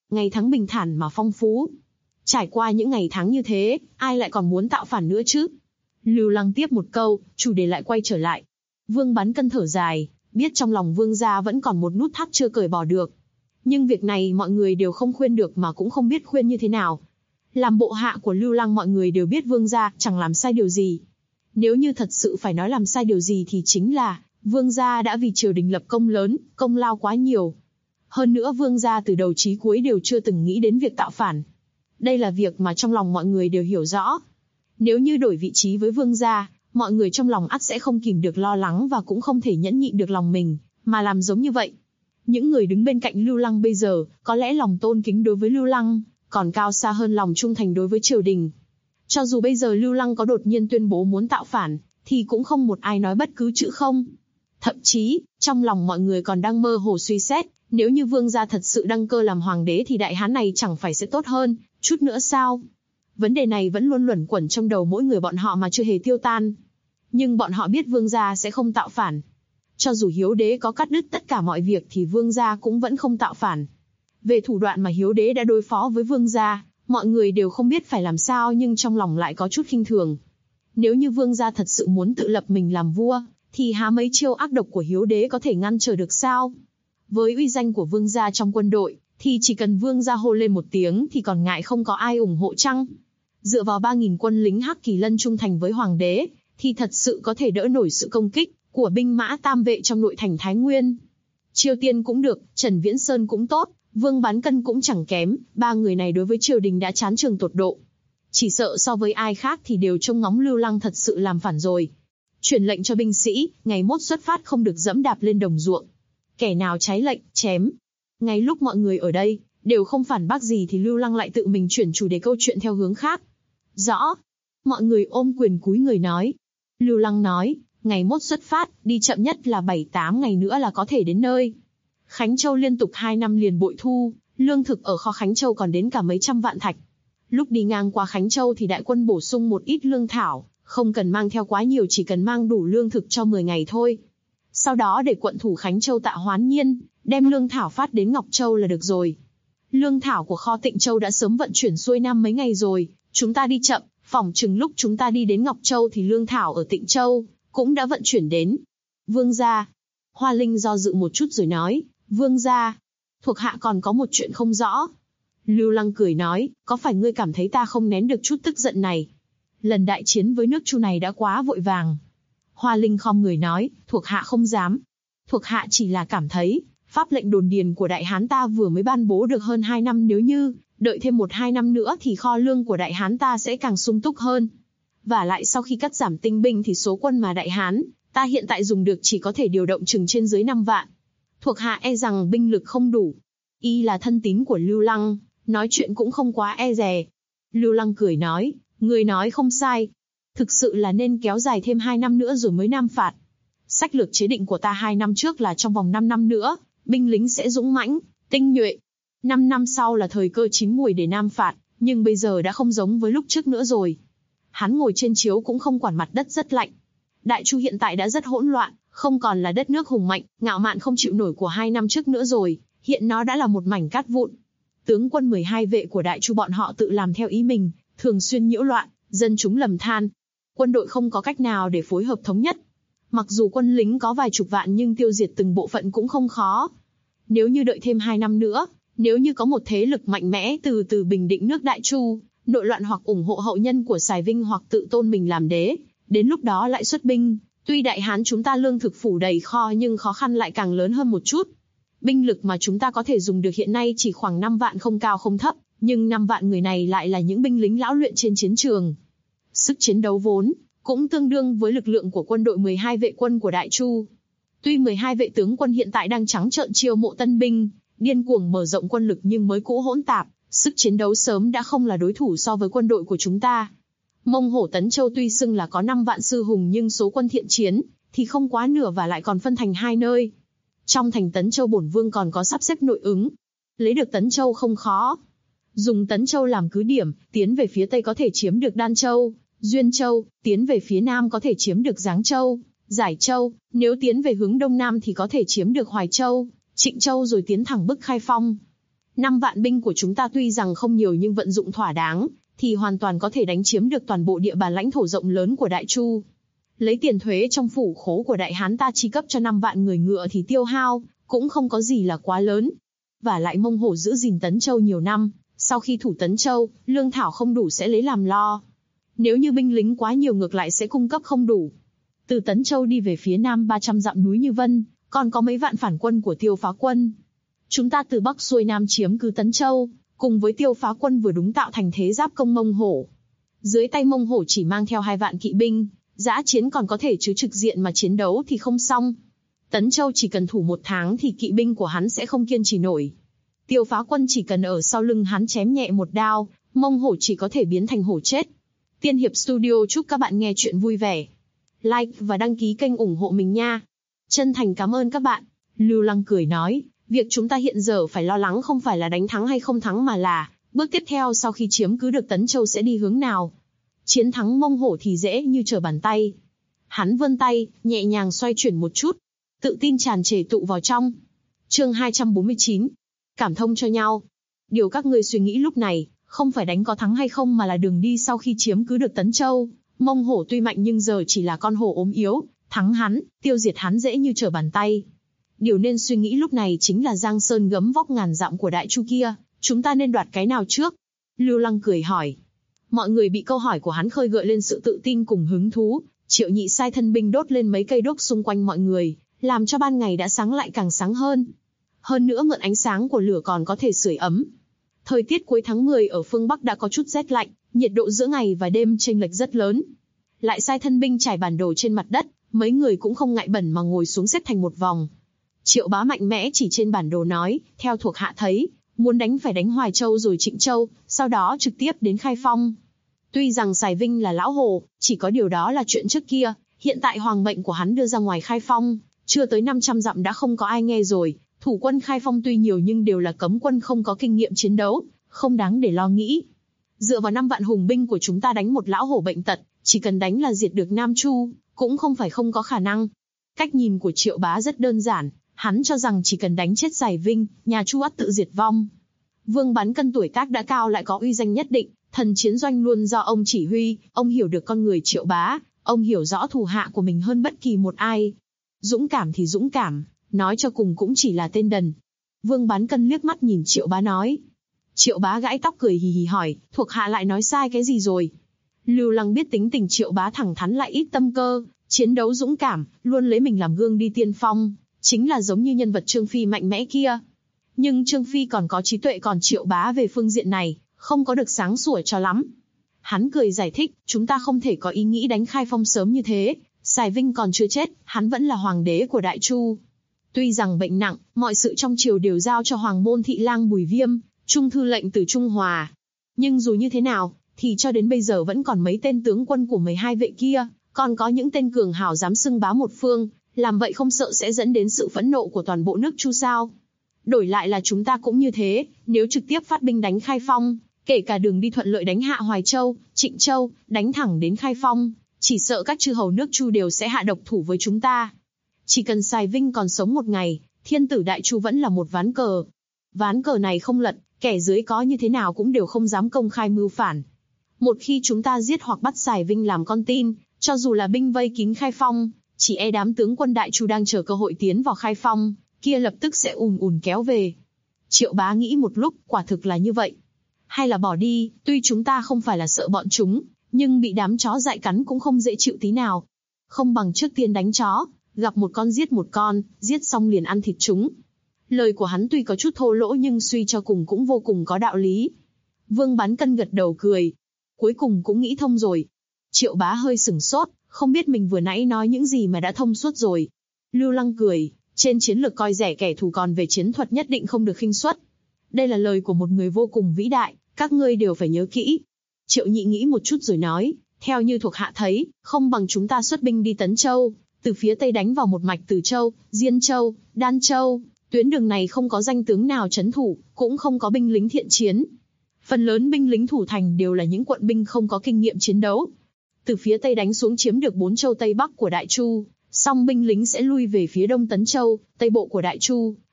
Ngày tháng bình thản mà phong phú. Trải qua những ngày tháng như thế, ai lại còn muốn tạo phản nữa chứ? Lưu Lăng tiếp một câu, chủ đề lại quay trở lại. Vương Bán Cân thở dài, biết trong lòng Vương gia vẫn còn một nút thắt chưa cởi bỏ được. Nhưng việc này mọi người đều không khuyên được mà cũng không biết khuyên như thế nào. Làm bộ hạ của Lưu Lăng mọi người đều biết Vương gia chẳng làm sai điều gì. Nếu như thật sự phải nói làm sai điều gì thì chính là Vương gia đã vì triều đình lập công lớn, công lao quá nhiều. Hơn nữa Vương gia từ đầu chí cuối đều chưa từng nghĩ đến việc tạo phản. Đây là việc mà trong lòng mọi người đều hiểu rõ. Nếu như đổi vị trí với Vương gia, mọi người trong lòng ắt sẽ không kìm được lo lắng và cũng không thể nhẫn nhịn được lòng mình, mà làm giống như vậy. Những người đứng bên cạnh Lưu Lăng bây giờ, có lẽ lòng tôn kính đối với Lưu Lăng còn cao xa hơn lòng trung thành đối với triều đình. Cho dù bây giờ Lưu Lăng có đột nhiên tuyên bố muốn tạo phản, thì cũng không một ai nói bất cứ chữ không. Thậm chí, trong lòng mọi người còn đang mơ hồ suy xét, nếu như Vương gia thật sự đăng cơ làm hoàng đế thì đại hán này chẳng phải sẽ tốt hơn chút nữa sao? Vấn đề này vẫn luôn luẩn quẩn trong đầu mỗi người bọn họ mà chưa hề tiêu tan. Nhưng bọn họ biết Vương gia sẽ không tạo phản. Cho dù Hiếu đế có cắt đứt tất cả mọi việc thì Vương gia cũng vẫn không tạo phản. Về thủ đoạn mà Hiếu đế đã đối phó với Vương gia, mọi người đều không biết phải làm sao nhưng trong lòng lại có chút khinh thường. Nếu như Vương gia thật sự muốn tự lập mình làm vua, thì há mấy chiêu ác độc của Hiếu đế có thể ngăn trở được sao? Với uy danh của Vương gia trong quân đội, thì chỉ cần Vương gia hô lên một tiếng thì còn ngại không có ai ủng hộ chăng? Dựa vào 3.000 quân lính Hắc Kỳ Lân trung thành với Hoàng đế, thì thật sự có thể đỡ nổi sự công kích của binh mã tam vệ trong nội thành Thái Nguyên. Triều Tiên cũng được, Trần Viễn Sơn cũng tốt, Vương Bán Cân cũng chẳng kém, ba người này đối với triều đình đã chán chường tột độ. Chỉ sợ so với ai khác thì đều trông ngóng Lưu Lăng thật sự làm phản rồi. Truyền lệnh cho binh sĩ, ngày mốt xuất phát không được dẫm đạp lên đồng ruộng. Kẻ nào trái lệnh, chém. Ngay lúc mọi người ở đây đều không phản bác gì thì Lưu Lăng lại tự mình chuyển chủ đề câu chuyện theo hướng khác. Rõ. Mọi người ôm quyền cúi người nói. Lưu Lăng nói, ngày mốt xuất phát, đi chậm nhất là 7-8 ngày nữa là có thể đến nơi. Khánh Châu liên tục 2 năm liền bội thu, lương thực ở kho Khánh Châu còn đến cả mấy trăm vạn thạch. Lúc đi ngang qua Khánh Châu thì đại quân bổ sung một ít lương thảo, không cần mang theo quá nhiều, chỉ cần mang đủ lương thực cho 10 ngày thôi. Sau đó để quận thủ Khánh Châu Tạ Hoán Nhiên đem lương thảo phát đến Ngọc Châu là được rồi. Lương thảo của kho Tịnh Châu đã sớm vận chuyển xuôi nam mấy ngày rồi, chúng ta đi chậm, phỏng chừng lúc chúng ta đi đến Ngọc Châu thì lương thảo ở Tịnh Châu cũng đã vận chuyển đến. Vương gia. Hoa Linh do dự một chút rồi nói, Vương gia, thuộc hạ còn có một chuyện không rõ. Lưu Lăng cười nói, có phải ngươi cảm thấy ta không nén được chút tức giận này? Lần đại chiến với nước Chu này đã quá vội vàng. Hoa Linh khom người nói, thuộc hạ không dám. Thuộc hạ chỉ là cảm thấy, pháp lệnh đồn điền của Đại Hán ta vừa mới ban bố được hơn 2 năm, nếu như đợi thêm 1-2 năm nữa thì kho lương của Đại Hán ta sẽ càng sung túc hơn. Và lại sau khi cắt giảm tinh binh thì số quân mà Đại Hán ta hiện tại dùng được chỉ có thể điều động chừng trên dưới 5 vạn. Thuộc hạ e rằng binh lực không đủ. Y là thân tín của Lưu Lăng, nói chuyện cũng không quá e dè. Lưu Lăng cười nói, người nói không sai. Thực sự là nên kéo dài thêm 2 năm nữa rồi mới nam phạt. Sách lược chế định của ta 2 năm trước là trong vòng 5 năm nữa, binh lính sẽ dũng mãnh, tinh nhuệ. 5 năm sau là thời cơ chín muồi để nam phạt, nhưng bây giờ đã không giống với lúc trước nữa rồi. Hắn ngồi trên chiếu cũng không quản mặt đất rất lạnh. Đại Chu hiện tại đã rất hỗn loạn, không còn là đất nước hùng mạnh, ngạo mạn không chịu nổi của 2 năm trước nữa rồi, hiện nó đã là một mảnh cát vụn. Tướng quân 12 vệ của Đại Chu bọn họ tự làm theo ý mình, thường xuyên nhiễu loạn, dân chúng lầm than. Quân đội không có cách nào để phối hợp thống nhất. Mặc dù quân lính có vài chục vạn nhưng tiêu diệt từng bộ phận cũng không khó. Nếu như đợi thêm 2 năm nữa, nếu như có một thế lực mạnh mẽ từ từ bình định nước Đại Chu, nội loạn hoặc ủng hộ hậu nhân của Sài Vinh hoặc tự tôn mình làm đế, đến lúc đó lại xuất binh, tuy Đại Hán chúng ta lương thực phủ đầy kho nhưng khó khăn lại càng lớn hơn một chút. Binh lực mà chúng ta có thể dùng được hiện nay chỉ khoảng 5 vạn không cao không thấp, nhưng 5 vạn người này lại là những binh lính lão luyện trên chiến trường. Sức chiến đấu vốn cũng tương đương với lực lượng của quân đội 12 vệ quân của Đại Chu. Tuy 12 vệ tướng quân hiện tại đang trắng trợn chiêu mộ tân binh, điên cuồng mở rộng quân lực nhưng mới cũ hỗn tạp, sức chiến đấu sớm đã không là đối thủ so với quân đội của chúng ta. Mông Hổ Tấn Châu tuy xưng là có 5 vạn sư hùng nhưng số quân thiện chiến thì không quá nửa và lại còn phân thành 2 nơi. Trong thành Tấn Châu bổn vương còn có sắp xếp nội ứng. Lấy được Tấn Châu không khó. Dùng Tấn Châu làm cứ điểm, tiến về phía Tây có thể chiếm được Đan Châu, Duyên Châu, tiến về phía Nam có thể chiếm được Giáng Châu, Giải Châu, nếu tiến về hướng Đông Nam thì có thể chiếm được Hoài Châu, Trịnh Châu rồi tiến thẳng bức Khai Phong. 5 vạn binh của chúng ta tuy rằng không nhiều nhưng vận dụng thỏa đáng, thì hoàn toàn có thể đánh chiếm được toàn bộ địa bàn lãnh thổ rộng lớn của Đại Chu. Lấy tiền thuế trong phủ khố của Đại Hán ta chi cấp cho 5 vạn người ngựa thì tiêu hao cũng không có gì là quá lớn. Và lại Mông Hổ giữ gìn Tấn Châu nhiều năm, sau khi thủ Tấn Châu, lương thảo không đủ sẽ lấy làm lo. Nếu như binh lính quá nhiều ngược lại sẽ cung cấp không đủ. Từ Tấn Châu đi về phía nam 300 dặm núi Như Vân, còn có mấy vạn phản quân của Tiêu Phá Quân. Chúng ta từ bắc xuôi nam chiếm cứ Tấn Châu, cùng với Tiêu Phá Quân vừa đúng tạo thành thế giáp công Mông Hổ. Dưới tay Mông Hổ chỉ mang theo 2 vạn kỵ binh, dã chiến còn có thể chứ trực diện mà chiến đấu thì không xong. Tấn Châu chỉ cần thủ 1 tháng thì kỵ binh của hắn sẽ không kiên trì nổi. Tiêu Phá Quân chỉ cần ở sau lưng hắn chém nhẹ một đao, Mông Hổ chỉ có thể biến thành hổ chết. Tiên Hiệp Studio chúc các bạn nghe chuyện vui vẻ. Like và đăng ký kênh ủng hộ mình nha. Chân thành cảm ơn các bạn. Lưu Lăng cười nói, việc chúng ta hiện giờ phải lo lắng không phải là đánh thắng hay không thắng mà là, bước tiếp theo sau khi chiếm cứ được Tấn Châu sẽ đi hướng nào. Chiến thắng Mông Hổ thì dễ như trở bàn tay. Hắn vươn tay, nhẹ nhàng xoay chuyển một chút. Tự tin tràn trề tụ vào trong. Chương 249. Cảm thông cho nhau. Điều các ngươi suy nghĩ lúc này, không phải đánh có thắng hay không mà là đường đi sau khi chiếm cứ được Tấn Châu. Mông Hổ tuy mạnh nhưng giờ chỉ là con hổ ốm yếu, thắng hắn, tiêu diệt hắn dễ như trở bàn tay. Điều nên suy nghĩ lúc này chính là Giang Sơn gấm vóc ngàn dặm của Đại Chu kia, chúng ta nên đoạt cái nào trước? Lưu Lăng cười hỏi. Mọi người bị câu hỏi của hắn khơi gợi lên sự tự tin cùng hứng thú. Triệu Nhị sai thân binh đốt lên mấy cây đuốc xung quanh mọi người, làm cho ban ngày đã sáng lại càng sáng hơn. Hơn nữa mượn ánh sáng của lửa còn có thể sưởi ấm. Thời tiết cuối tháng 10 ở phương Bắc đã có chút rét lạnh, nhiệt độ giữa ngày và đêm chênh lệch rất lớn. Lại sai thân binh trải bản đồ trên mặt đất, mấy người cũng không ngại bẩn mà ngồi xuống xếp thành một vòng. Triệu Bá mạnh mẽ chỉ trên bản đồ nói, theo thuộc hạ thấy, muốn đánh phải đánh Hoài Châu rồi Trịnh Châu, sau đó trực tiếp đến Khai Phong. Tuy rằng Sài Vinh là lão hồ, chỉ có điều đó là chuyện trước kia, hiện tại hoàng mệnh của hắn đưa ra ngoài Khai Phong, chưa tới 500 dặm đã không có ai nghe rồi. Thủ quân Khai Phong tuy nhiều nhưng đều là cấm quân không có kinh nghiệm chiến đấu, không đáng để lo nghĩ. Dựa vào 5 vạn hùng binh của chúng ta đánh một lão hổ bệnh tật, chỉ cần đánh là diệt được Nam Chu, cũng không phải không có khả năng. Cách nhìn của Triệu Bá rất đơn giản, hắn cho rằng chỉ cần đánh chết Sài Vinh, nhà Chu ắt tự diệt vong. Vương Bán Cân tuổi tác đã cao lại có uy danh nhất định, thần chiến doanh luôn do ông chỉ huy, ông hiểu được con người Triệu Bá, ông hiểu rõ thủ hạ của mình hơn bất kỳ một ai. Dũng cảm thì dũng cảm, nói cho cùng cũng chỉ là tên đần. Vương Bán Cân liếc mắt nhìn Triệu Bá nói. Triệu Bá gãi tóc cười hì hì hỏi, thuộc hạ lại nói sai cái gì rồi? Lưu Lăng biết tính tình Triệu Bá thẳng thắn lại ít tâm cơ, chiến đấu dũng cảm, luôn lấy mình làm gương đi tiên phong, chính là giống như nhân vật Trương Phi mạnh mẽ kia. Nhưng Trương Phi còn có trí tuệ, còn Triệu Bá về phương diện này, không có được sáng sủa cho lắm. Hắn cười giải thích, chúng ta không thể có ý nghĩ đánh Khai Phong sớm như thế, Sài Vinh còn chưa chết, hắn vẫn là hoàng đế của Đại Chu. Tuy rằng bệnh nặng, mọi sự trong triều đều giao cho Hoàng môn thị lang Bùi Viêm, trung thư lệnh từ Trung Hòa. Nhưng dù như thế nào, thì cho đến bây giờ vẫn còn mấy tên tướng quân của 12 vệ kia, còn có những tên cường hào dám xưng bá một phương, làm vậy không sợ sẽ dẫn đến sự phẫn nộ của toàn bộ nước Chu sao? Đổi lại là chúng ta cũng như thế, nếu trực tiếp phát binh đánh Khai Phong, kể cả đường đi thuận lợi đánh hạ Hoài Châu, Trịnh Châu, đánh thẳng đến Khai Phong, chỉ sợ các chư hầu nước Chu đều sẽ hạ độc thủ với chúng ta. Chỉ cần Sài Vinh còn sống một ngày, thiên tử Đại Chu vẫn là một ván cờ. Ván cờ này không lật, kẻ dưới có như thế nào cũng đều không dám công khai mưu phản. Một khi chúng ta giết hoặc bắt Sài Vinh làm con tin, cho dù là binh vây kín Khai Phong, chỉ e đám tướng quân Đại Chu đang chờ cơ hội tiến vào Khai Phong, kia lập tức sẽ ùn ùn kéo về. Triệu Bá nghĩ một lúc, quả thực là như vậy. Hay là bỏ đi, tuy chúng ta không phải là sợ bọn chúng, nhưng bị đám chó dại cắn cũng không dễ chịu tí nào. Không bằng trước tiên đánh chó, gặp một con, giết xong liền ăn thịt chúng. Lời của hắn tuy có chút thô lỗ nhưng suy cho cùng cũng vô cùng có đạo lý. Vương Bán Cân gật đầu cười. Cuối cùng cũng nghĩ thông rồi. Triệu Bá hơi sửng sốt, không biết mình vừa nãy nói những gì mà đã thông suốt rồi. Lưu Lăng cười, trên chiến lược coi rẻ kẻ thù, còn về chiến thuật nhất định không được khinh suất. Đây là lời của một người vô cùng vĩ đại, các ngươi đều phải nhớ kỹ. Triệu Nhị nghĩ một chút rồi nói, theo như thuộc hạ thấy, không bằng chúng ta xuất binh đi Tấn Châu, từ phía Tây đánh vào một mạch Từ Châu, Diên Châu, Đan Châu. Tuyến đường này không có danh tướng nào trấn thủ, cũng không có binh lính thiện chiến. Phần lớn binh lính thủ thành đều là những quận binh không có kinh nghiệm chiến đấu. Từ phía Tây đánh xuống chiếm được 4 châu Tây Bắc của Đại Chu, song binh lính sẽ lui về phía Đông Tấn Châu, Tây Bộ của Đại Chu,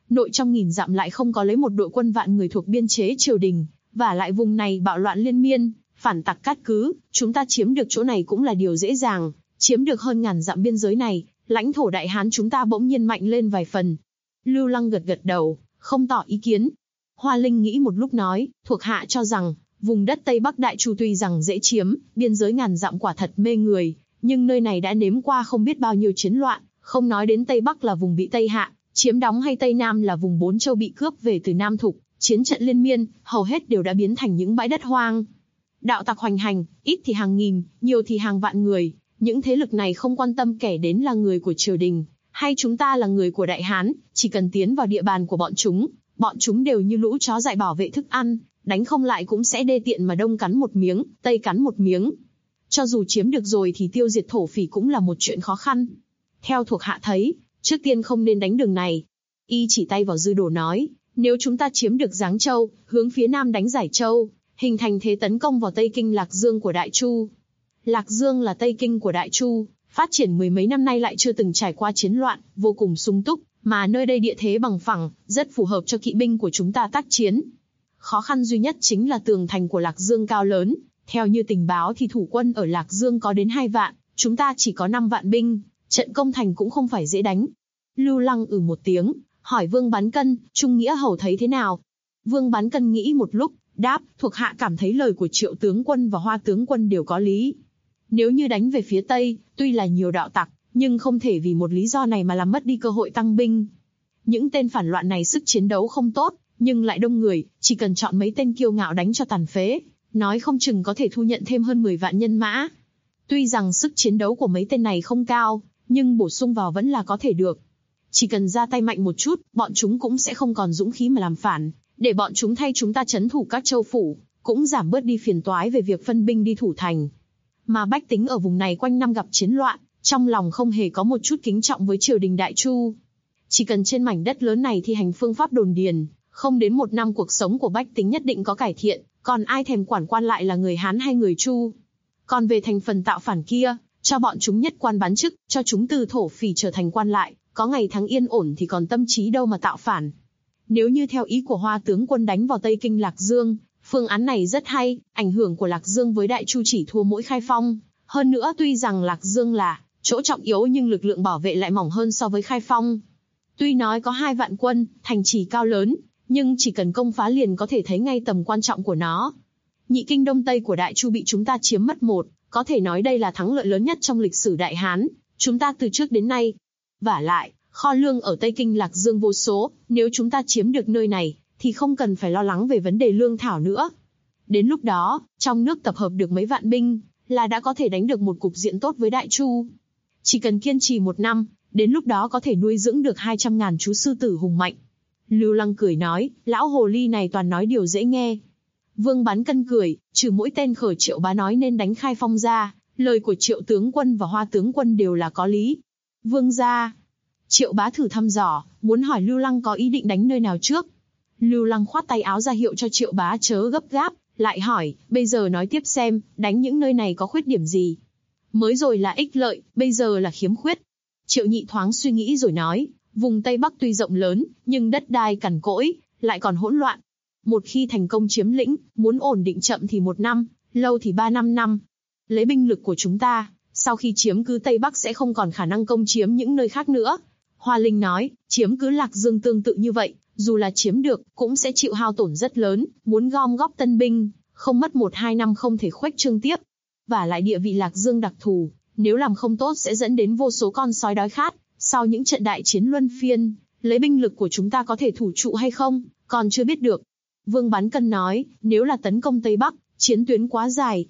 nội trong nghìn dặm lại không có lấy một đội quân vạn người thuộc biên chế triều đình, và lại vùng này bạo loạn liên miên, phản tặc cát cứ, chúng ta chiếm được chỗ này cũng là điều dễ dàng, chiếm được hơn ngàn dặm biên giới này, lãnh thổ Đại Hán chúng ta bỗng nhiên mạnh lên vài phần. Lưu Lăng gật gật đầu, không tỏ ý kiến. Hoa Linh nghĩ một lúc nói, thuộc hạ cho rằng, vùng đất Tây Bắc Đại Chu tuy rằng dễ chiếm, biên giới ngàn dặm quả thật mê người, nhưng nơi này đã nếm qua không biết bao nhiêu chiến loạn, không nói đến Tây Bắc là vùng bị Tây Hạ chiếm đóng hay Tây Nam là vùng bốn châu bị cướp về từ Nam Thục, chiến trận liên miên, hầu hết đều đã biến thành những bãi đất hoang. Đạo tặc hoành hành, ít thì hàng nghìn, nhiều thì hàng vạn người, những thế lực này không quan tâm kẻ đến là người của triều đình, hay chúng ta là người của Đại Hán, chỉ cần tiến vào địa bàn của bọn chúng đều như lũ chó dại bảo vệ thức ăn, đánh không lại cũng sẽ đê tiện mà đông cắn một miếng, tây cắn một miếng. Cho dù chiếm được rồi thì tiêu diệt thổ phỉ cũng là một chuyện khó khăn. Theo thuộc hạ thấy, trước tiên không nên đánh đường này. Y chỉ tay vào Dư Đồ nói, nếu chúng ta chiếm được Giáng Châu, hướng phía nam đánh Giải Châu, hình thành thế tấn công vào Tây Kinh Lạc Dương của Đại Chu. Lạc Dương là Tây Kinh của Đại Chu, phát triển mười mấy năm nay lại chưa từng trải qua chiến loạn, vô cùng sung túc, mà nơi đây địa thế bằng phẳng, rất phù hợp cho kỵ binh của chúng ta tác chiến. Khó khăn duy nhất chính là tường thành của Lạc Dương cao lớn, theo như tình báo thì thủ quân ở Lạc Dương có đến 2 vạn, chúng ta chỉ có 5 vạn binh, trận công thành cũng không phải dễ đánh. Lưu Lăng một tiếng, hỏi Vương Bán Cân, Trung Nghĩa Hầu thấy thế nào? Vương Bán Cân nghĩ một lúc, đáp, thuộc hạ cảm thấy lời của Triệu tướng quân và Hoa tướng quân đều có lý. Nếu như đánh về phía Tây, tuy là nhiều đạo tặc, nhưng không thể vì một lý do này mà làm mất đi cơ hội tăng binh. Những tên phản loạn này sức chiến đấu không tốt, nhưng lại đông người, chỉ cần chọn mấy tên kiêu ngạo đánh cho tàn phế, nói không chừng có thể thu nhận thêm hơn 10 vạn nhân mã. Tuy rằng sức chiến đấu của mấy tên này không cao, nhưng bổ sung vào vẫn là có thể được. Chỉ cần ra tay mạnh một chút, bọn chúng cũng sẽ không còn dũng khí mà làm phản, để bọn chúng thay chúng ta trấn thủ các châu phủ, cũng giảm bớt đi phiền toái về việc phân binh đi thủ thành. Mà bách tính ở vùng này quanh năm gặp chiến loạn, trong lòng không hề có một chút kính trọng với triều đình Đại Chu. Chỉ cần trên mảnh đất lớn này thi hành phương pháp đồn điền, không đến 1 năm cuộc sống của bách tính nhất định có cải thiện, còn ai thèm quản quan lại là người Hán hay người Chu. Còn về thành phần tạo phản kia, cho bọn chúng nhất quan bán chức, cho chúng từ thổ phỉ trở thành quan lại, có ngày tháng yên ổn thì còn tâm trí đâu mà tạo phản. Nếu như theo ý của Hoa tướng quân đánh vào Tây Kinh Lạc Dương, phương án này rất hay, ảnh hưởng của Lạc Dương với Đại Chu chỉ thua mỗi Khai Phong. Hơn nữa tuy rằng Lạc Dương là chỗ trọng yếu nhưng lực lượng bảo vệ lại mỏng hơn so với Khai Phong. Tuy nói có 2 vạn quân, thành trì cao lớn, nhưng chỉ cần công phá liền có thể thấy ngay tầm quan trọng của nó. Nhị kinh đông tây của Đại Chu bị chúng ta chiếm mất một, có thể nói đây là thắng lợi lớn nhất trong lịch sử Đại Hán, chúng ta từ trước đến nay. Vả lại, kho lương ở Tây Kinh Lạc Dương vô số, nếu chúng ta chiếm được nơi này, thì không cần phải lo lắng về vấn đề lương thảo nữa. Đến lúc đó, trong nước tập hợp được mấy vạn binh, là đã có thể đánh được một cục diện tốt với Đại Chu. Chỉ cần kiên trì 1 năm, đến lúc đó có thể nuôi dưỡng được 200.000 chú sư tử hùng mạnh. Lưu Lăng cười nói, lão hồ ly này toàn nói điều dễ nghe. Vương Bán Cân cười, trừ mỗi tên khở Triệu bá nói nên đánh Khai Phong ra, lời của Triệu tướng quân và Hoa tướng quân đều là có lý. Vương gia. Triệu bá thử thăm dò, muốn hỏi Lưu Lăng có ý định đánh nơi nào trước. Lưu Lăng khoát tay áo ra hiệu cho Triệu bá chớ gấp gáp, lại hỏi, bây giờ nói tiếp xem, đánh những nơi này có khuyết điểm gì? Mới rồi là ích lợi, bây giờ là khiếm khuyết. Triệu Nhị thoáng suy nghĩ rồi nói, vùng Tây Bắc tuy rộng lớn, nhưng đất đai cằn cỗi, lại còn hỗn loạn. Một khi thành công chiếm lĩnh, muốn ổn định chậm thì 1 năm, lâu thì 3-5 năm. Lấy binh lực của chúng ta, sau khi chiếm cứ Tây Bắc sẽ không còn khả năng công chiếm những nơi khác nữa. Hoa Linh nói, chiếm cứ Lạc Dương tương tự như vậy, dù là chiếm được, cũng sẽ chịu hao tổn rất lớn, muốn gom góp tân binh, không mất 1-2 năm không thể khuếch trương tiếp. Và lại địa vị Lạc Dương đặc thù, nếu làm không tốt sẽ dẫn đến vô số con sói đói khát. Sau những trận đại chiến luân phiên, lấy binh lực của chúng ta có thể thủ trụ hay không, còn chưa biết được. Vương Bán Cân nói, nếu là tấn công Tây Bắc, chiến tuyến quá dài.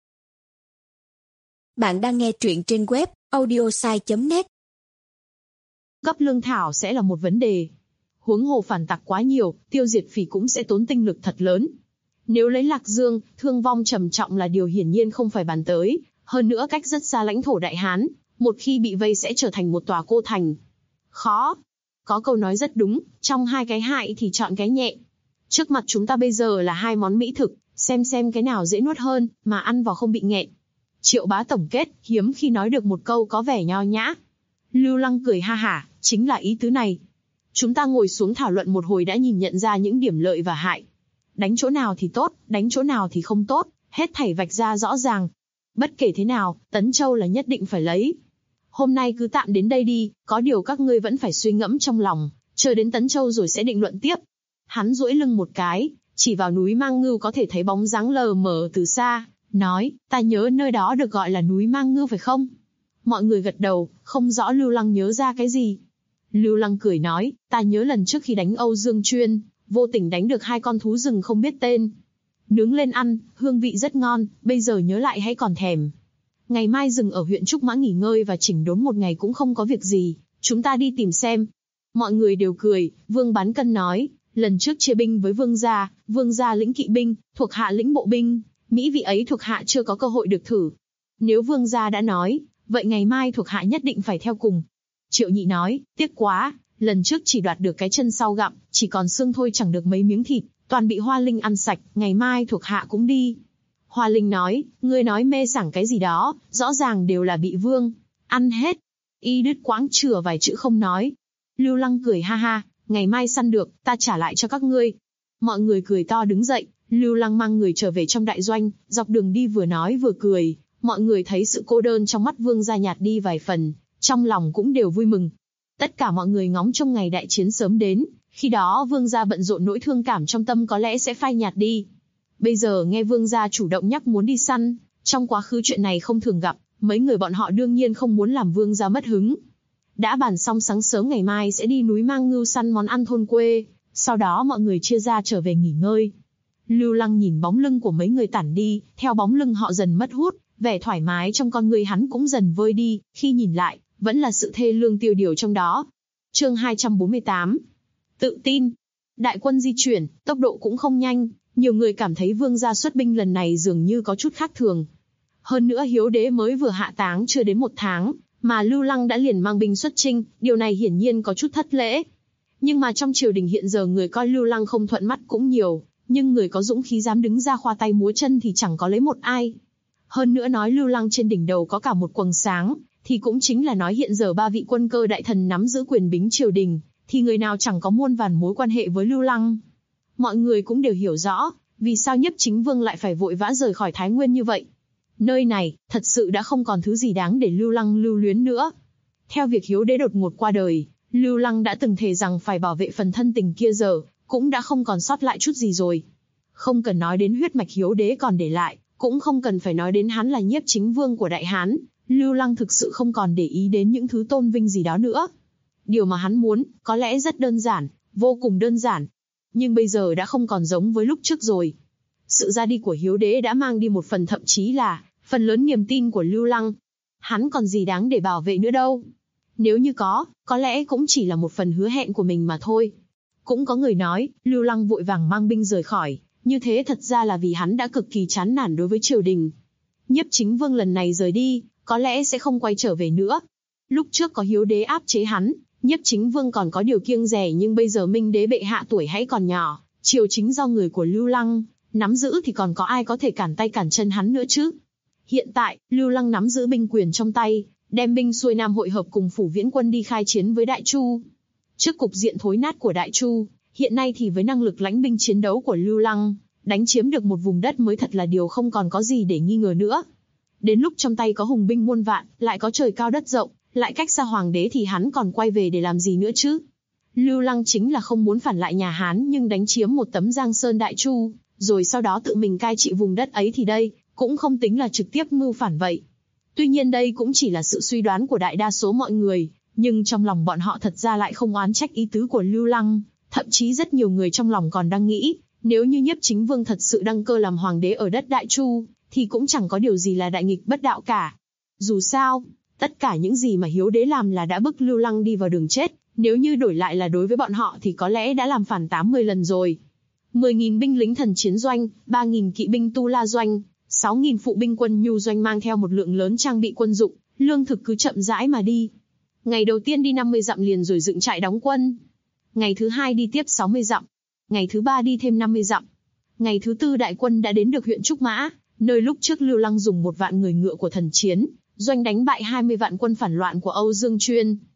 Bạn đang nghe truyện trên web audiosai.net. Cấp lương thảo sẽ là một vấn đề. Huống hồ phản tặc quá nhiều, tiêu diệt phỉ cũng sẽ tốn tinh lực thật lớn. Nếu lấy Lạc Dương, thương vong trầm trọng là điều hiển nhiên không phải bàn tới. Hơn nữa cách rất xa lãnh thổ Đại Hán, một khi bị vây sẽ trở thành một tòa cô thành. Khó. Có câu nói rất đúng, trong 2 cái hại thì chọn cái nhẹ. Trước mặt chúng ta bây giờ là 2 món mỹ thực, xem cái nào dễ nuốt hơn, mà ăn vào không bị nghẹn. Triệu bá tổng kết, hiếm khi nói được một câu có vẻ nho nhã. Lưu Lăng cười ha hả, chính là ý tứ này. Chúng ta ngồi xuống thảo luận một hồi đã nhìn nhận ra những điểm lợi và hại. Đánh chỗ nào thì tốt, đánh chỗ nào thì không tốt, hết thảy vạch ra rõ ràng. Bất kể thế nào, Tấn Châu là nhất định phải lấy. Hôm nay cứ tạm đến đây đi, có điều các ngươi vẫn phải suy ngẫm trong lòng, chờ đến Tấn Châu rồi sẽ định luận tiếp. Hắn duỗi lưng một cái, chỉ vào núi Mang Ngưu có thể thấy bóng dáng lờ mờ từ xa, nói, ta nhớ nơi đó được gọi là núi Mang Ngưu phải không? Mọi người gật đầu, không rõ Lưu Lăng nhớ ra cái gì. Lưu Lăng cười nói, ta nhớ lần trước khi đánh Âu Dương Chuyên, vô tình đánh được 2 con thú rừng không biết tên. Nướng lên ăn, hương vị rất ngon, bây giờ nhớ lại hay còn thèm. Ngày mai dừng ở huyện Trúc Mã nghỉ ngơi và chỉnh đốn một ngày cũng không có việc gì, chúng ta đi tìm xem. Mọi người đều cười, Vương Bán Cân nói, lần trước chia binh với Vương gia lĩnh kỵ binh, thuộc hạ lĩnh bộ binh, mỹ vị ấy thuộc hạ chưa có cơ hội được thử. Nếu Vương gia đã nói, vậy ngày mai thuộc hạ nhất định phải theo cùng. Triệu Nhị nói, tiếc quá, lần trước chỉ đoạt được cái chân sau gặm, chỉ còn xương thôi chẳng được mấy miếng thịt, toàn bị Hoa Linh ăn sạch, ngày mai thuộc hạ cũng đi. Hoa Linh nói, ngươi nói mê sảng cái gì đó, rõ ràng đều là bị Vương ăn hết. Y đứt quãng chừa vài chữ không nói. Lưu Lăng cười ha ha, ngày mai săn được, ta trả lại cho các ngươi. Mọi người cười to đứng dậy, Lưu Lăng mang người trở về trong đại doanh, dọc đường đi vừa nói vừa cười, mọi người thấy sự cô đơn trong mắt Vương gia nhạt đi vài phần, trong lòng cũng đều vui mừng. Tất cả mọi người ngóng trông ngày đại chiến sớm đến, khi đó Vương gia bận rộn nỗi thương cảm trong tâm có lẽ sẽ phai nhạt đi. Bây giờ nghe Vương gia chủ động nhắc muốn đi săn, trong quá khứ chuyện này không thường gặp, mấy người bọn họ đương nhiên không muốn làm Vương gia mất hứng. Đã bàn xong sáng sớm ngày mai sẽ đi núi Mang Ngưu săn món ăn thôn quê, sau đó mọi người chia ra trở về nghỉ ngơi. Lưu Lăng nhìn bóng lưng của mấy người tản đi, theo bóng lưng họ dần mất hút, vẻ thoải mái trong con người hắn cũng dần vơi đi, khi nhìn lại, vẫn là sự thê lương tiêu điều trong đó. Chương 248. Tự tin. Đại quân di chuyển, tốc độ cũng không nhanh, nhiều người cảm thấy Vương gia xuất binh lần này dường như có chút khác thường. Hơn nữa Hiếu đế mới vừa hạ táng chưa đến 1 tháng, mà Lưu Lăng đã liền mang binh xuất chinh, điều này hiển nhiên có chút thất lễ. Nhưng mà trong triều đình hiện giờ người coi Lưu Lăng không thuận mắt cũng nhiều, nhưng người có dũng khí dám đứng ra khoa tay múa chân thì chẳng có lấy một ai. Hơn nữa nói Lưu Lăng trên đỉnh đầu có cả một quầng sáng, thì cũng chính là nói hiện giờ 3 vị quân cơ đại thần nắm giữ quyền bính triều đình, thì người nào chẳng có muôn vàn mối quan hệ với Lưu Lăng. Mọi người cũng đều hiểu rõ, vì sao Nhiếp Chính Vương lại phải vội vã rời khỏi Thái Nguyên như vậy. Nơi này, thật sự đã không còn thứ gì đáng để Lưu Lăng lưu luyến nữa. Theo việc Hiếu đế đột ngột qua đời, Lưu Lăng đã từng thề rằng phải bảo vệ phần thân tình kia giờ, cũng đã không còn sót lại chút gì rồi. Không cần nói đến huyết mạch Hiếu đế còn để lại, cũng không cần phải nói đến hắn là Nhiếp Chính Vương của Đại Hán, Lưu Lăng thực sự không còn để ý đến những thứ tôn vinh gì đó nữa. Điều mà hắn muốn, có lẽ rất đơn giản, vô cùng đơn giản. Nhưng bây giờ đã không còn giống với lúc trước rồi. Sự ra đi của Hiếu đế đã mang đi một phần, thậm chí là phần lớn niềm tin của Lưu Lăng. Hắn còn gì đáng để bảo vệ nữa đâu. Nếu như có lẽ cũng chỉ là một phần hứa hẹn của mình mà thôi. Cũng có người nói, Lưu Lăng vội vàng mang binh rời khỏi, như thế thật ra là vì hắn đã cực kỳ chán nản đối với triều đình. Nhiếp Chính Vương lần này rời đi, có lẽ sẽ không quay trở về nữa. Lúc trước có Hiếu đế áp chế hắn, Nhiếp Chính Vương còn có điều kiêng dè, nhưng bây giờ Minh đế bệ hạ tuổi hãy còn nhỏ, triều chính do người của Lưu Lăng nắm giữ thì còn có ai có thể cản tay cản chân hắn nữa chứ. Hiện tại, Lưu Lăng nắm giữ binh quyền trong tay, đem binh xuôi Nam hội hợp cùng Phủ Viễn quân đi khai chiến với Đại Chu. Trước cục diện thối nát của Đại Chu, hiện nay thì với năng lực lãnh binh chiến đấu của Lưu Lăng, đánh chiếm được một vùng đất mới thật là điều không còn có gì để nghi ngờ nữa. Đến lúc trong tay có hùng binh muôn vạn, lại có trời cao đất rộng, lại cách xa hoàng đế thì hắn còn quay về để làm gì nữa chứ? Lưu Lăng chính là không muốn phản lại nhà Hán nhưng đánh chiếm một tấm Giang Sơn Đại Chu, rồi sau đó tự mình cai trị vùng đất ấy thì đây, cũng không tính là trực tiếp mưu phản vậy. Tuy nhiên đây cũng chỉ là sự suy đoán của đại đa số mọi người, nhưng trong lòng bọn họ thật ra lại không oán trách ý tứ của Lưu Lăng, thậm chí rất nhiều người trong lòng còn đang nghĩ, nếu như Nhiếp Chính Vương thật sự đăng cơ làm hoàng đế ở đất Đại Chu, thì cũng chẳng có điều gì là đại nghịch bất đạo cả. Dù sao, tất cả những gì mà Hiếu đế làm là đã bức Lưu Lăng đi vào đường chết, nếu như đổi lại là đối với bọn họ thì có lẽ đã làm phản 80 lần rồi. 10.000 binh lính thần chiến doanh, 3.000 kỵ binh tu la doanh, 6.000 phụ binh quân nhu doanh mang theo một lượng lớn trang bị quân dụng, lương thực cứ chậm rãi mà đi. Ngày đầu tiên đi 50 dặm liền rồi dựng trại đóng quân. Ngày thứ hai đi tiếp 60 dặm. Ngày thứ ba đi thêm 50 dặm. Ngày thứ tư đại quân đã đến được huyện Trúc Mã, nơi lúc trước Lưu Lăng dùng 1 vạn người ngựa của thần chiến doanh đánh bại 20 vạn quân phản loạn của Âu Dương Chuyên.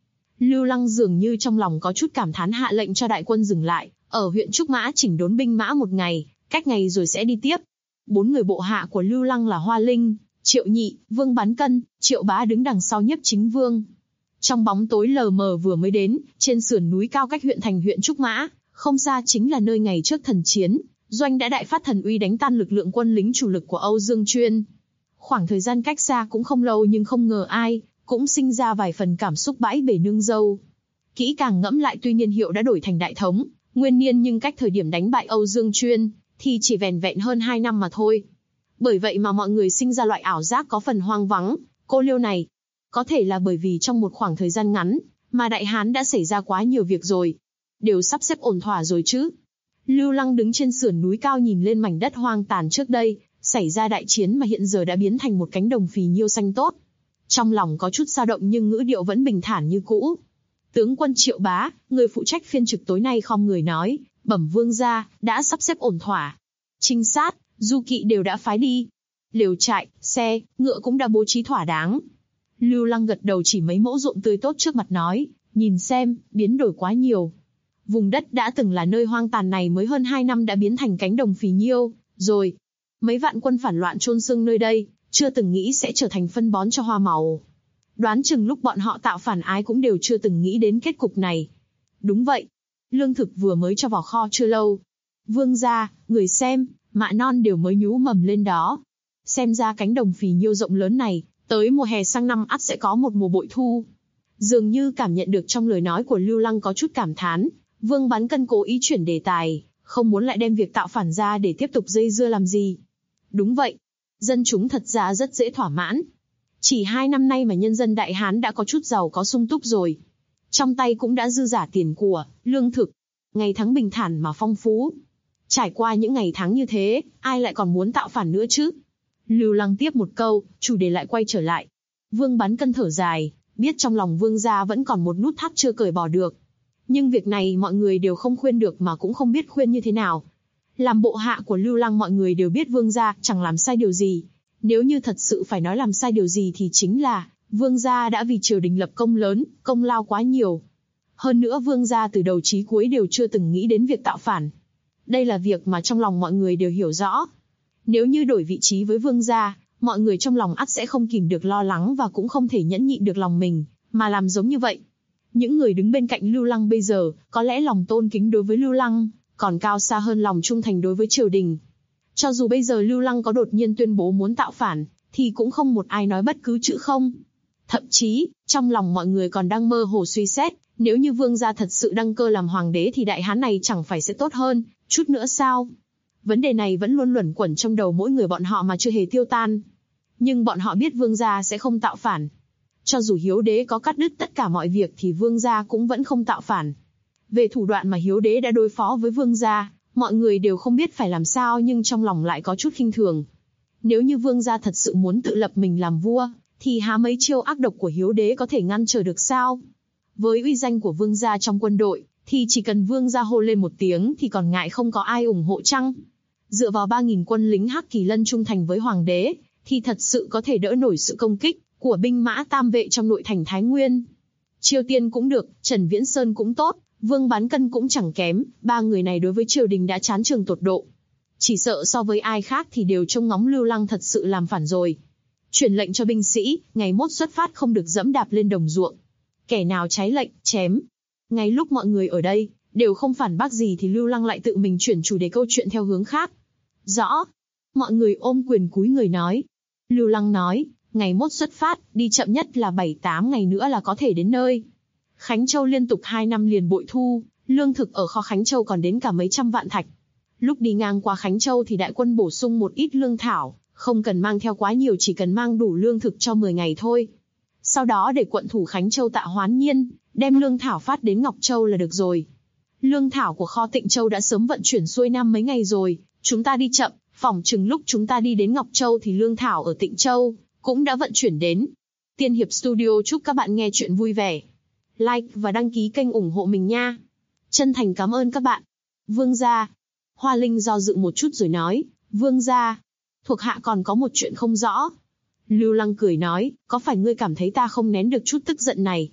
Lưu Lăng dường như trong lòng có chút cảm thán, hạ lệnh cho đại quân dừng lại, ở huyện Trúc Mã chỉnh đốn binh mã một ngày, cách ngày rồi sẽ đi tiếp. 4 người bộ hạ của Lưu Lăng là Hoa Linh, Triệu Nhị, Vương Bán Cân, Triệu Bá đứng đằng sau Nhiếp Chính Vương. Trong bóng tối lờ mờ vừa mới đến, trên sườn núi cao cách huyện thành huyện Trúc Mã, không xa chính là nơi ngày trước thần chiến, Doanh đã đại phát thần uy đánh tan lực lượng quân lính chủ lực của Âu Dương Chuyên. Khoảng thời gian cách xa cũng không lâu nhưng không ngờ ai cũng sinh ra vài phần cảm xúc bãi bể nương dâu. Kỹ càng ngẫm lại, tuy niên hiệu đã đổi thành đại thống, nguyên niên, nhưng cách thời điểm đánh bại Âu Dương Chuyên thì chỉ vẻn vẹn hơn 2 năm mà thôi. Bởi vậy mà mọi người sinh ra loại ảo giác có phần hoang vắng, cô liêu này. Có thể là bởi vì trong một khoảng thời gian ngắn mà Đại Hán đã xảy ra quá nhiều việc rồi. Đều sắp xếp ổn thỏa rồi chứ. Lưu Lăng đứng trên sườn núi cao nhìn lên mảnh đất hoang tàn trước đây, xảy ra đại chiến mà hiện giờ đã biến thành một cánh đồng phì nhiêu xanh tốt. Trong lòng có chút dao động nhưng ngữ điệu vẫn bình thản như cũ. Tướng quân Triệu Bá, người phụ trách phiên trực tối nay, khom người nói, bẩm vương gia, đã sắp xếp ổn thỏa. Trinh sát, du kỵ đều đã phái đi. Lều trại, xe, ngựa cũng đã bố trí thỏa đáng. Lưu Lăng gật đầu chỉ mấy mẫu ruộng tươi tốt trước mặt nói, nhìn xem, biến đổi quá nhiều. Vùng đất đã từng là nơi hoang tàn này mới hơn 2 năm đã biến thành cánh đồng phì nhiêu, rồi. Mấy vạn quân phản loạn chôn xương nơi đây, chưa từng nghĩ sẽ trở thành phân bón cho hoa màu. Đoán chừng lúc bọn họ tạo phản ái cũng đều chưa từng nghĩ đến kết cục này. Đúng vậy, lương thực vừa mới cho vào kho chưa lâu. Vương gia, người xem, mạ non đều mới nhú mầm lên đó. Xem ra cánh đồng phì nhiêu rộng lớn này, tới mùa hè sang năm ắt sẽ có một mùa bội thu. Dường như cảm nhận được trong lời nói của Lưu Lăng có chút cảm thán, Vương Bán Cân cố ý chuyển đề tài, không muốn lại đem việc tạo phản ra để tiếp tục dây dưa làm gì. Đúng vậy, dân chúng thật ra rất dễ thỏa mãn. Chỉ 2 năm nay mà nhân dân Đại Hán đã có chút giàu có sung túc rồi. Trong tay cũng đã dư giả tiền của, lương thực. Ngày tháng bình thản mà phong phú. Trải qua những ngày tháng như thế, ai lại còn muốn tạo phản nữa chứ? Lưu Lăng tiếp một câu, chủ đề lại quay trở lại. Vương Bán Cân thở dài, biết trong lòng vương gia vẫn còn một nút thắt chưa cởi bỏ được. Nhưng việc này mọi người đều không khuyên được mà cũng không biết khuyên như thế nào. Làm bộ hạ của Lưu Lăng mọi người đều biết vương gia chẳng làm sai điều gì. Nếu như thật sự phải nói làm sai điều gì thì chính là, vương gia đã vì triều đình lập công lớn, công lao quá nhiều. Hơn nữa vương gia từ đầu chí cuối đều chưa từng nghĩ đến việc tạo phản. Đây là việc mà trong lòng mọi người đều hiểu rõ. Nếu như đổi vị trí với vương gia, mọi người trong lòng ắt sẽ không kìm được lo lắng và cũng không thể nhẫn nhịn được lòng mình, mà làm giống như vậy. Những người đứng bên cạnh Lưu Lăng bây giờ, có lẽ lòng tôn kính đối với Lưu Lăng còn cao xa hơn lòng trung thành đối với triều đình. Cho dù bây giờ Lưu Lăng có đột nhiên tuyên bố muốn tạo phản, thì cũng không một ai nói bất cứ chữ không. Thậm chí, trong lòng mọi người còn đang mơ hồ suy xét, nếu như vương gia thật sự đăng cơ làm hoàng đế thì Đại Hán này chẳng phải sẽ tốt hơn, chút nữa sao? Vấn đề này vẫn luôn luẩn quẩn trong đầu mỗi người bọn họ mà chưa hề tiêu tan. Nhưng bọn họ biết vương gia sẽ không tạo phản. Cho dù Hiếu đế có cắt đứt tất cả mọi việc thì vương gia cũng vẫn không tạo phản. Về thủ đoạn mà Hiếu đế đã đối phó với vương gia, mọi người đều không biết phải làm sao nhưng trong lòng lại có chút khinh thường. Nếu như vương gia thật sự muốn tự lập mình làm vua, thì há mấy chiêu ác độc của Hiếu đế có thể ngăn trở được sao? Với uy danh của vương gia trong quân đội, thì chỉ cần vương gia hô lên một tiếng thì còn ngại không có ai ủng hộ chăng? Dựa vào 3.000 quân lính Hắc Kỳ Lân trung thành với hoàng đế, thì thật sự có thể đỡ nổi sự công kích của binh mã tam vệ trong nội thành Thái Nguyên. Triều Tiên cũng được, Trần Viễn Sơn cũng tốt, Vương Bán Cân cũng chẳng kém, 3 người này đối với triều đình đã chán chường tột độ. Chỉ sợ so với ai khác thì đều trông ngóng Lưu Lăng thật sự làm phản rồi. Truyền lệnh cho binh sĩ, ngày mốt xuất phát không được dẫm đạp lên đồng ruộng. Kẻ nào trái lệnh, chém. Ngay lúc mọi người ở đây đều không phản bác gì thì Lưu Lăng lại tự mình chuyển chủ đề câu chuyện theo hướng khác. Rõ. Mọi người ôm quyền cúi người nói. Lưu Lăng nói, ngày mốt xuất phát, đi chậm nhất là 7-8 ngày nữa là có thể đến nơi. Khánh Châu liên tục 2 năm liền bội thu, lương thực ở kho Khánh Châu còn đến cả mấy trăm vạn thạch. Lúc đi ngang qua Khánh Châu thì đại quân bổ sung một ít lương thảo, không cần mang theo quá nhiều, chỉ cần mang đủ lương thực cho 10 ngày thôi. Sau đó để quận thủ Khánh Châu Tạ Hoán Nhiên đem lương thảo phát đến Ngọc Châu là được rồi. Lương thảo của kho Tịnh Châu đã sớm vận chuyển xuôi nam mấy ngày rồi, chúng ta đi chậm, phỏng chừng lúc chúng ta đi đến Ngọc Châu thì lương thảo ở Tịnh Châu cũng đã vận chuyển đến. Tiên Hiệp Studio chúc các bạn nghe chuyện vui vẻ. Like và đăng ký kênh ủng hộ mình nha. Chân thành cảm ơn các bạn. Vương gia. Hoa Linh do dự một chút rồi nói, vương gia, thuộc hạ còn có một chuyện không rõ. Lưu Lăng cười nói, có phải ngươi cảm thấy ta không nén được chút tức giận này?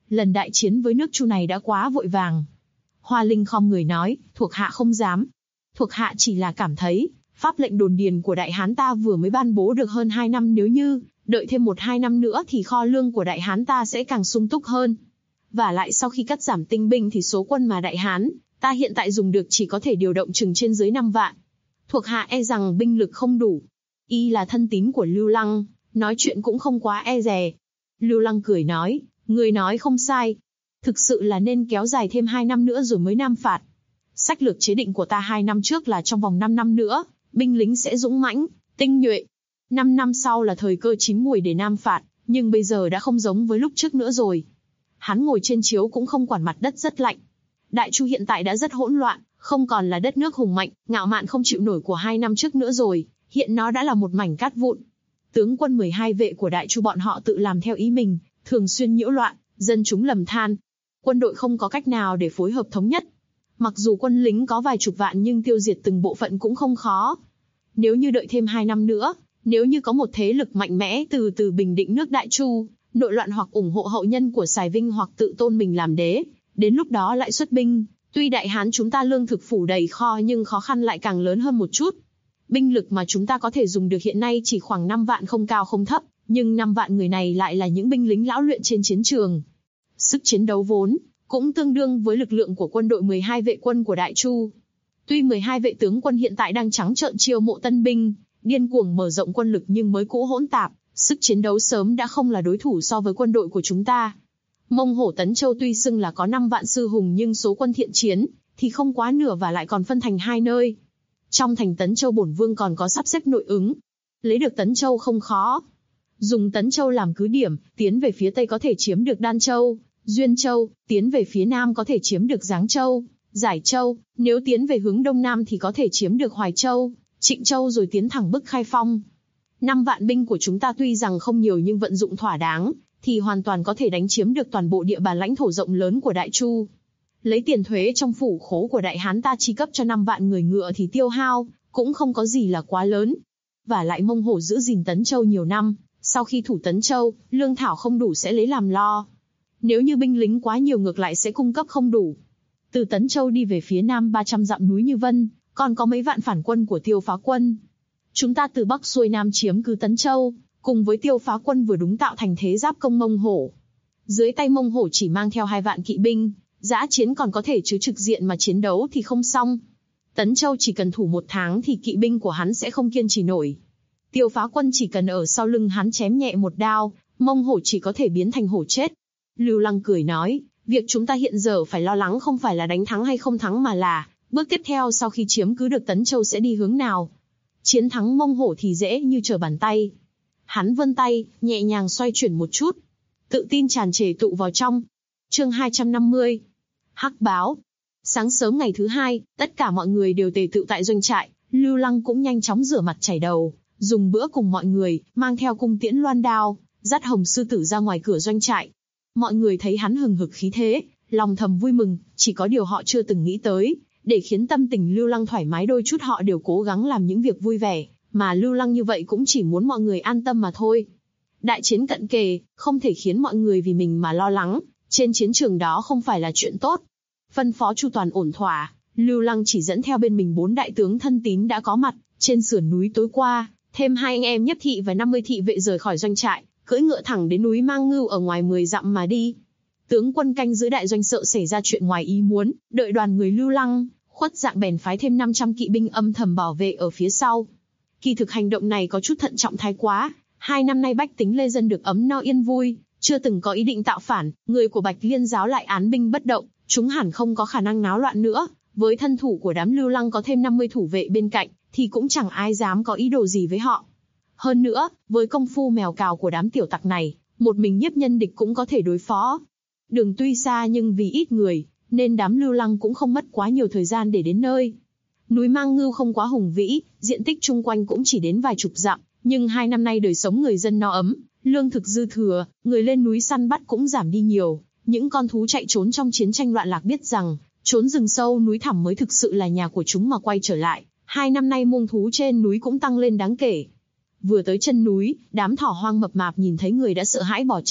Lần đại chiến với nước Chu này đã quá vội vàng. Hoa Linh khom người nói, thuộc hạ không dám. Thuộc hạ chỉ là cảm thấy, pháp lệnh đồn điền của Đại Hán ta vừa mới ban bố được hơn 2 năm, nếu như đợi thêm 1-2 năm nữa thì kho lương của Đại Hán ta sẽ càng sung túc hơn. Và lại sau khi cắt giảm tinh binh thì số quân mà Đại Hán ta hiện tại dùng được chỉ có thể điều động chừng trên dưới 5 vạn. Thuộc hạ e rằng binh lực không đủ. Y là thân tín của Lưu Lăng, nói chuyện cũng không quá e dè. Lưu Lăng cười nói, người nói không sai. Thực sự là nên kéo dài thêm 2 năm nữa rồi mới nam phạt. Sách lược chế định của ta 2 năm trước là trong vòng 5 năm nữa, binh lính sẽ dũng mãnh, tinh nhuệ. 5 năm sau là thời cơ chín muồi để nam phạt, nhưng bây giờ đã không giống với lúc trước nữa rồi. Hắn ngồi trên chiếu cũng không quản mặt đất rất lạnh. Đại Chu hiện tại đã rất hỗn loạn, không còn là đất nước hùng mạnh, ngạo mạn không chịu nổi của 2 năm trước nữa rồi, hiện nó đã là một mảnh cát vụn. Tướng quân 12 vệ của Đại Chu bọn họ tự làm theo ý mình, thường xuyên nhiễu loạn, dân chúng lầm than. Quân đội không có cách nào để phối hợp thống nhất. Mặc dù quân lính có vài chục vạn nhưng tiêu diệt từng bộ phận cũng không khó. Nếu như đợi thêm 2 năm nữa, nếu như có một thế lực mạnh mẽ từ từ bình định nước Đại Chu, nội loạn hoặc ủng hộ hậu nhân của Sài Vinh hoặc tự tôn mình làm đế, đến lúc đó lại xuất binh, tuy Đại Hán chúng ta lương thực phủ đầy kho nhưng khó khăn lại càng lớn hơn một chút. Binh lực mà chúng ta có thể dùng được hiện nay chỉ khoảng 5 vạn không cao không thấp, nhưng 5 vạn người này lại là những binh lính lão luyện trên chiến trường. Sức chiến đấu vốn cũng tương đương với lực lượng của quân đội 12 vệ quân của Đại Chu. Tuy 12 vệ tướng quân hiện tại đang trắng trợn chiêu mộ tân binh, điên cuồng mở rộng quân lực nhưng mới cũ hỗn tạp, sức chiến đấu sớm đã không là đối thủ so với quân đội của chúng ta. Mông Hổ Tấn Châu tuy xưng là có 5 vạn sư hùng nhưng số quân thiện chiến thì không quá nửa và lại còn phân thành 2 nơi. Trong thành Tấn Châu bổn vương còn có sắp xếp nội ứng. Lấy được Tấn Châu không khó. Dùng Tấn Châu làm cứ điểm, tiến về phía Tây có thể chiếm được Đan Châu, Duyên Châu, tiến về phía Nam có thể chiếm được Giáng Châu, Giải Châu, nếu tiến về hướng Đông Nam thì có thể chiếm được Hoài Châu, Trịnh Châu rồi tiến thẳng bức Khai Phong. 5 vạn binh của chúng ta tuy rằng không nhiều nhưng vận dụng thỏa đáng, thì hoàn toàn có thể đánh chiếm được toàn bộ địa bàn lãnh thổ rộng lớn của Đại Chu. Lấy tiền thuế trong phủ khố của Đại Hán ta chi cấp cho 5 vạn người ngựa thì tiêu hao cũng không có gì là quá lớn. Và lại Mông Hổ giữ gìn Tấn Châu nhiều năm, sau khi thủ Tấn Châu, lương thảo không đủ sẽ lấy làm lo. Nếu như binh lính quá nhiều ngược lại sẽ cung cấp không đủ. Từ Tấn Châu đi về phía Nam 300 dặm núi Như Vân, còn có mấy vạn phản quân của Tiêu Phá Quân. Chúng ta từ Bắc xuôi Nam chiếm cứ Tấn Châu, cùng với Tiêu Phá Quân vừa đúng tạo thành thế giáp công Mông Hổ. Dưới tay Mông Hổ chỉ mang theo 2 vạn kỵ binh, dã chiến còn có thể chứ trực diện mà chiến đấu thì không xong. Tấn Châu chỉ cần thủ 1 tháng thì kỵ binh của hắn sẽ không kiên trì nổi. Tiêu Phá Quân chỉ cần ở sau lưng hắn chém nhẹ một đao, Mông Hổ chỉ có thể biến thành hổ chết. Lưu Lăng cười nói, việc chúng ta hiện giờ phải lo lắng không phải là đánh thắng hay không thắng mà là, bước tiếp theo sau khi chiếm cứ được Tấn Châu sẽ đi hướng nào. Chiến thắng Mông Hổ thì dễ như trở bàn tay. Hắn vươn tay, nhẹ nhàng xoay chuyển một chút. Tự tin tràn trề tụ vào trong. Chương 250. Hắc báo. Sáng sớm ngày thứ 2, tất cả mọi người đều tề tựu tại doanh trại. Lưu Lăng cũng nhanh chóng rửa mặt chải đầu, dùng bữa cùng mọi người, mang theo cung tiễn loan đao, dắt Hồng Sư Tử ra ngoài cửa doanh trại. Mọi người thấy hắn hừng hực khí thế, lòng thầm vui mừng, chỉ có điều họ chưa từng nghĩ tới, để khiến tâm tình Lưu Lăng thoải mái đôi chút họ đều cố gắng làm những việc vui vẻ, mà Lưu Lăng như vậy cũng chỉ muốn mọi người an tâm mà thôi. Đại chiến cận kề, không thể khiến mọi người vì mình mà lo lắng, trên chiến trường đó không phải là chuyện tốt. Phân phó chu toàn ổn thỏa, Lưu Lăng chỉ dẫn theo bên mình 4 đại tướng thân tín đã có mặt trên sườn núi tối qua, thêm 2 anh em Nhiếp thị và 50 thị vệ rời khỏi doanh trại, cưỡi ngựa thẳng đến núi Mang Ngưu ở ngoài 10 dặm mà đi. Tướng quân canh giữ đại doanh sợ xảy ra chuyện ngoài ý muốn, đợi đoàn người Lưu Lăng khuất dạng bèn phái thêm 500 kỵ binh âm thầm bảo vệ ở phía sau. Kỳ thực hành động này có chút thận trọng thái quá. 2 năm nay bách tính lê dân được ấm no yên vui, chưa từng có ý định tạo phản, người của Bạch Liên giáo lại án binh bất động, chúng hẳn không có khả năng náo loạn nữa. Với thân thủ của đám Lưu Lăng có thêm 50 thủ vệ bên cạnh, thì cũng chẳng ai dám có ý đồ gì với họ. Hơn nữa, với công phu mèo cào của đám tiểu tặc này, một mình Nhiếp Nhân địch cũng có thể đối phó. Đường tuy xa nhưng vì ít người, nên đám Lưu Lăng cũng không mất quá nhiều thời gian để đến nơi. Núi Mang Ngưu không quá hùng vĩ, diện tích chung quanh cũng chỉ đến vài chục dặm, nhưng 2 năm nay đời sống người dân no ấm, lương thực dư thừa, người lên núi săn bắt cũng giảm đi nhiều. Những con thú chạy trốn trong chiến tranh loạn lạc biết rằng, trốn rừng sâu núi thẳm mới thực sự là nhà của chúng mà quay trở lại. 2 năm nay muông thú trên núi cũng tăng lên đáng kể. Vừa tới chân núi, đám thỏ hoang mập mạp nhìn thấy người đã sợ hãi bỏ chạy,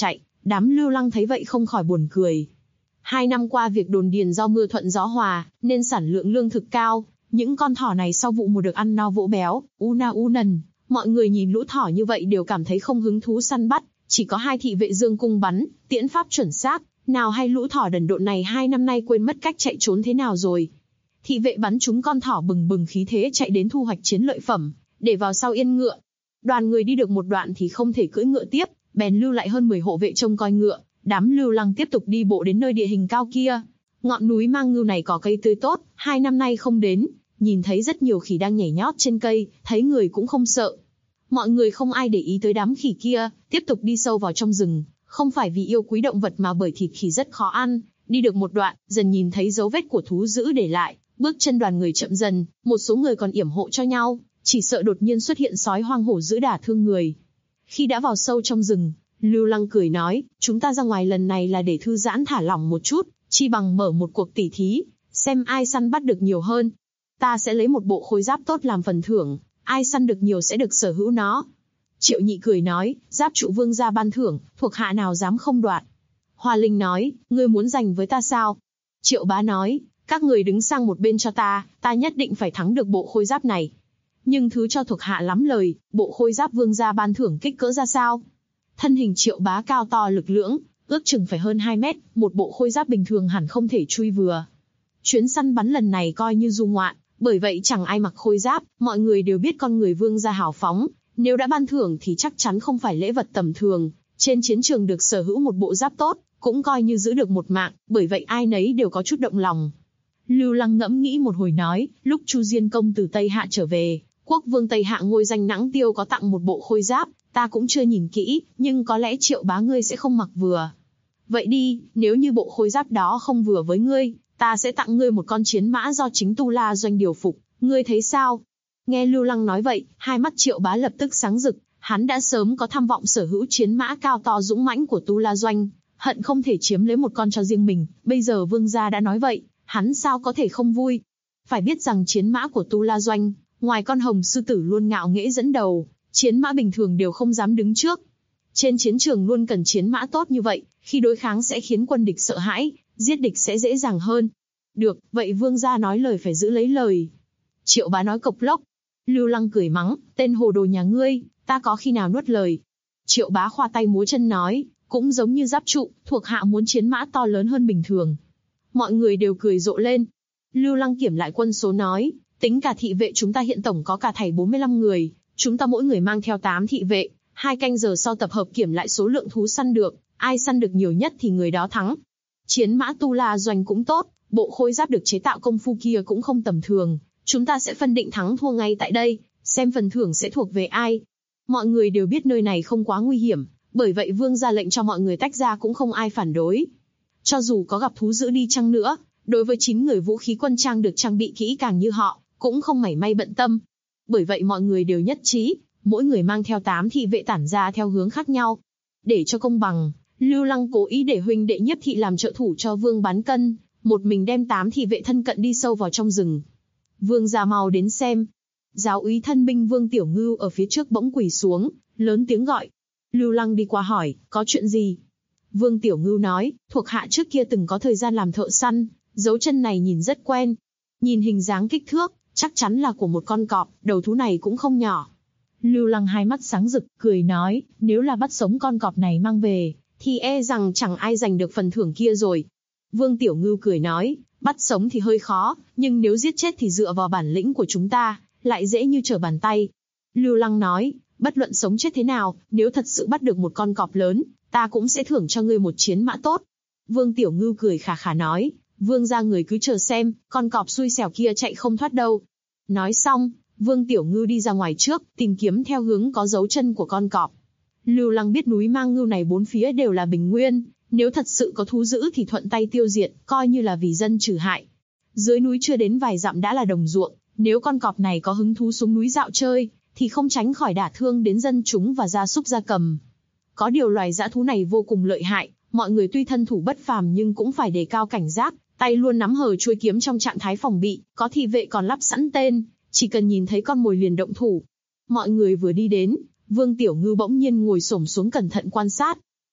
Đám Lưu Lăng thấy vậy không khỏi buồn cười. 2 năm qua việc đồn điền do mưa thuận gió hòa, nên sản lượng lương thực cao. Những con thỏ này sau vụ mùa được ăn no vỗ béo, u na u nần. Mọi người nhìn lũ thỏ như vậy đều cảm thấy không hứng thú săn bắt. Chỉ có 2 thị vệ dương cung bắn, tiễn pháp chuẩn xác. Nào hay lũ thỏ đần độn này 2 năm nay quên mất cách chạy trốn thế nào rồi. Thị vệ bắn trúng con thỏ bừng bừng khí thế chạy đến thu hoạch chiến lợi phẩm, để vào sau yên ngựa. Đoàn người đi được một đoạn thì không thể cưỡi ngựa tiếp, bèn lưu lại hơn 10 hộ vệ trông coi ngựa. Đám Lưu Lăng tiếp tục đi bộ đến nơi địa hình cao kia. Ngọn núi Mang Ngưu này có cây tươi tốt, 2 năm nay không đến, nhìn thấy rất nhiều khỉ đang nhảy nhót trên cây, thấy người cũng không sợ. Mọi người không ai để ý tới đám khỉ kia, tiếp tục đi sâu vào trong rừng, không phải vì yêu quý động vật mà bởi thịt khỉ rất khó ăn. Đi được một đoạn, dần nhìn thấy dấu vết của thú dữ để lại, bước chân đoàn người chậm dần, một số người còn yểm hộ cho nhau, chỉ sợ đột nhiên xuất hiện sói hoang hổ dữ đả thương người. Khi đã vào sâu trong rừng, Lưu Lăng cười nói, chúng ta ra ngoài lần này là để thư giãn thả lỏng một chút, chi bằng mở một cuộc tỉ thí, xem ai săn bắt được nhiều hơn. Ta sẽ lấy một bộ khôi giáp tốt làm phần thưởng, ai săn được nhiều sẽ được sở hữu nó. Triệu Nhị cười nói, giáp trụ vương gia ban thưởng, thuộc hạ nào dám không đoạt. Hoa Linh nói, ngươi muốn giành với ta sao? Triệu Bá nói, các người đứng sang một bên cho ta nhất định phải thắng được bộ khôi giáp này. Nhưng thứ cho thuộc hạ lắm lời, bộ khôi giáp vương gia ban thưởng kích cỡ ra sao? Thân hình Triệu Bá cao to lực lưỡng, ước chừng phải hơn 2 mét, một bộ khôi giáp bình thường hẳn không thể chui vừa. Chuyến săn bắn lần này coi như du ngoạn, bởi vậy chẳng ai mặc khôi giáp, mọi người đều biết con người vương gia hào phóng, nếu đã ban thưởng thì chắc chắn không phải lễ vật tầm thường. Trên chiến trường được sở hữu một bộ giáp tốt, cũng coi như giữ được một mạng, bởi vậy ai nấy đều có chút động lòng. Lưu Lăng ngẫm nghĩ một hồi nói, lúc Chu Diên công từ Tây Hạ trở về, quốc vương Tây Hạ ngôi danh Nãng Tiêu có tặng một bộ khôi giáp, ta cũng chưa nhìn kỹ, nhưng có lẽ Triệu Bá ngươi sẽ không mặc vừa. Vậy đi, nếu như bộ khôi giáp đó không vừa với ngươi, ta sẽ tặng ngươi một con chiến mã do chính Tu La Doanh điều phục, ngươi thấy sao? Nghe Lưu Lăng nói vậy, hai mắt Triệu Bá lập tức sáng rực, hắn đã sớm có tham vọng sở hữu chiến mã cao to dũng mãnh của Tu La Doanh, hận không thể chiếm lấy một con cho riêng mình, bây giờ vương gia đã nói vậy, hắn sao có thể không vui? Phải biết rằng chiến mã của Tu La Doanh, ngoài con hồng sư tử luôn ngạo nghễ dẫn đầu, chiến mã bình thường đều không dám đứng trước. Trên chiến trường luôn cần chiến mã tốt như vậy, khi đối kháng sẽ khiến quân địch sợ hãi, giết địch sẽ dễ dàng hơn. Được, vậy vương gia nói lời phải giữ lấy lời. Triệu Bá nói cộc lốc. Lưu Lăng cười mắng, tên hồ đồ nhà ngươi, ta có khi nào nuốt lời. Triệu Bá khoa tay múa chân nói, cũng giống như giáp trụ, thuộc hạ muốn chiến mã to lớn hơn bình thường. Mọi người đều cười rộ lên. Lưu Lăng kiểm lại quân số nói, tính cả thị vệ chúng ta hiện tổng có cả thảy 45 người, chúng ta mỗi người mang theo 8 thị vệ, 2 canh giờ sau tập hợp kiểm lại số lượng thú săn được, ai săn được nhiều nhất thì người đó thắng. Chiến mã Tu La Doanh cũng tốt, bộ khôi giáp được chế tạo công phu kia cũng không tầm thường, chúng ta sẽ phân định thắng thua ngay tại đây, xem phần thưởng sẽ thuộc về ai. Mọi người đều biết nơi này không quá nguy hiểm, bởi vậy vương ra lệnh cho mọi người tách ra cũng không ai phản đối. Cho dù có gặp thú dữ đi chăng nữa, đối với 9 người vũ khí quân trang được trang bị kỹ càng như họ, cũng không mảy may bận tâm. Bởi vậy mọi người đều nhất trí, mỗi người mang theo 8 thị vệ tản ra theo hướng khác nhau. Để cho công bằng, Lưu Lăng cố ý để huynh đệ Nhiếp Thị làm trợ thủ cho Vương Bán Cân, một mình đem 8 thị vệ thân cận đi sâu vào trong rừng. Vương gia mau đến xem. Giáo úy thân binh Vương Tiểu Ngưu ở phía trước bỗng quỳ xuống, lớn tiếng gọi. Lưu Lăng đi qua hỏi, có chuyện gì? Vương Tiểu Ngưu nói, thuộc hạ trước kia từng có thời gian làm thợ săn, dấu chân này nhìn rất quen. Nhìn hình dáng kích thước, chắc chắn là của một con cọp, đầu thú này cũng không nhỏ. Lưu Lăng hai mắt sáng rực, cười nói, nếu là bắt sống con cọp này mang về, thì e rằng chẳng ai giành được phần thưởng kia rồi. Vương Tiểu Ngưu cười nói, bắt sống thì hơi khó, nhưng nếu giết chết thì dựa vào bản lĩnh của chúng ta, lại dễ như trở bàn tay. Lưu Lăng nói, bất luận sống chết thế nào, nếu thật sự bắt được một con cọp lớn, ta cũng sẽ thưởng cho ngươi một chiến mã tốt. Vương Tiểu Ngưu cười khà khà nói, vương gia người cứ chờ xem, con cọp xui xẻo kia chạy không thoát đâu. Nói xong, Vương Tiểu Ngưu đi ra ngoài trước, tìm kiếm theo hướng có dấu chân của con cọp. Lưu Lăng biết núi Mang Ngưu này bốn phía đều là bình nguyên, nếu thật sự có thú dữ thì thuận tay tiêu diệt, coi như là vì dân trừ hại. Dưới núi chưa đến vài dặm đã là đồng ruộng, nếu con cọp này có hứng thú xuống núi dạo chơi, thì không tránh khỏi đả thương đến dân chúng và gia súc gia cầm. Có điều loài dã thú này vô cùng lợi hại, mọi người tuy thân thủ bất phàm nhưng cũng phải đề cao cảnh giác, tay luôn nắm hờ chuôi kiếm trong trạng thái phòng bị, có thị vệ còn lắp sẵn tên, chỉ cần nhìn thấy con mồi liền động thủ. Mọi người vừa đi đến, Vương Tiểu Ngưu bỗng nhiên ngồi xổm xuống cẩn thận quan sát.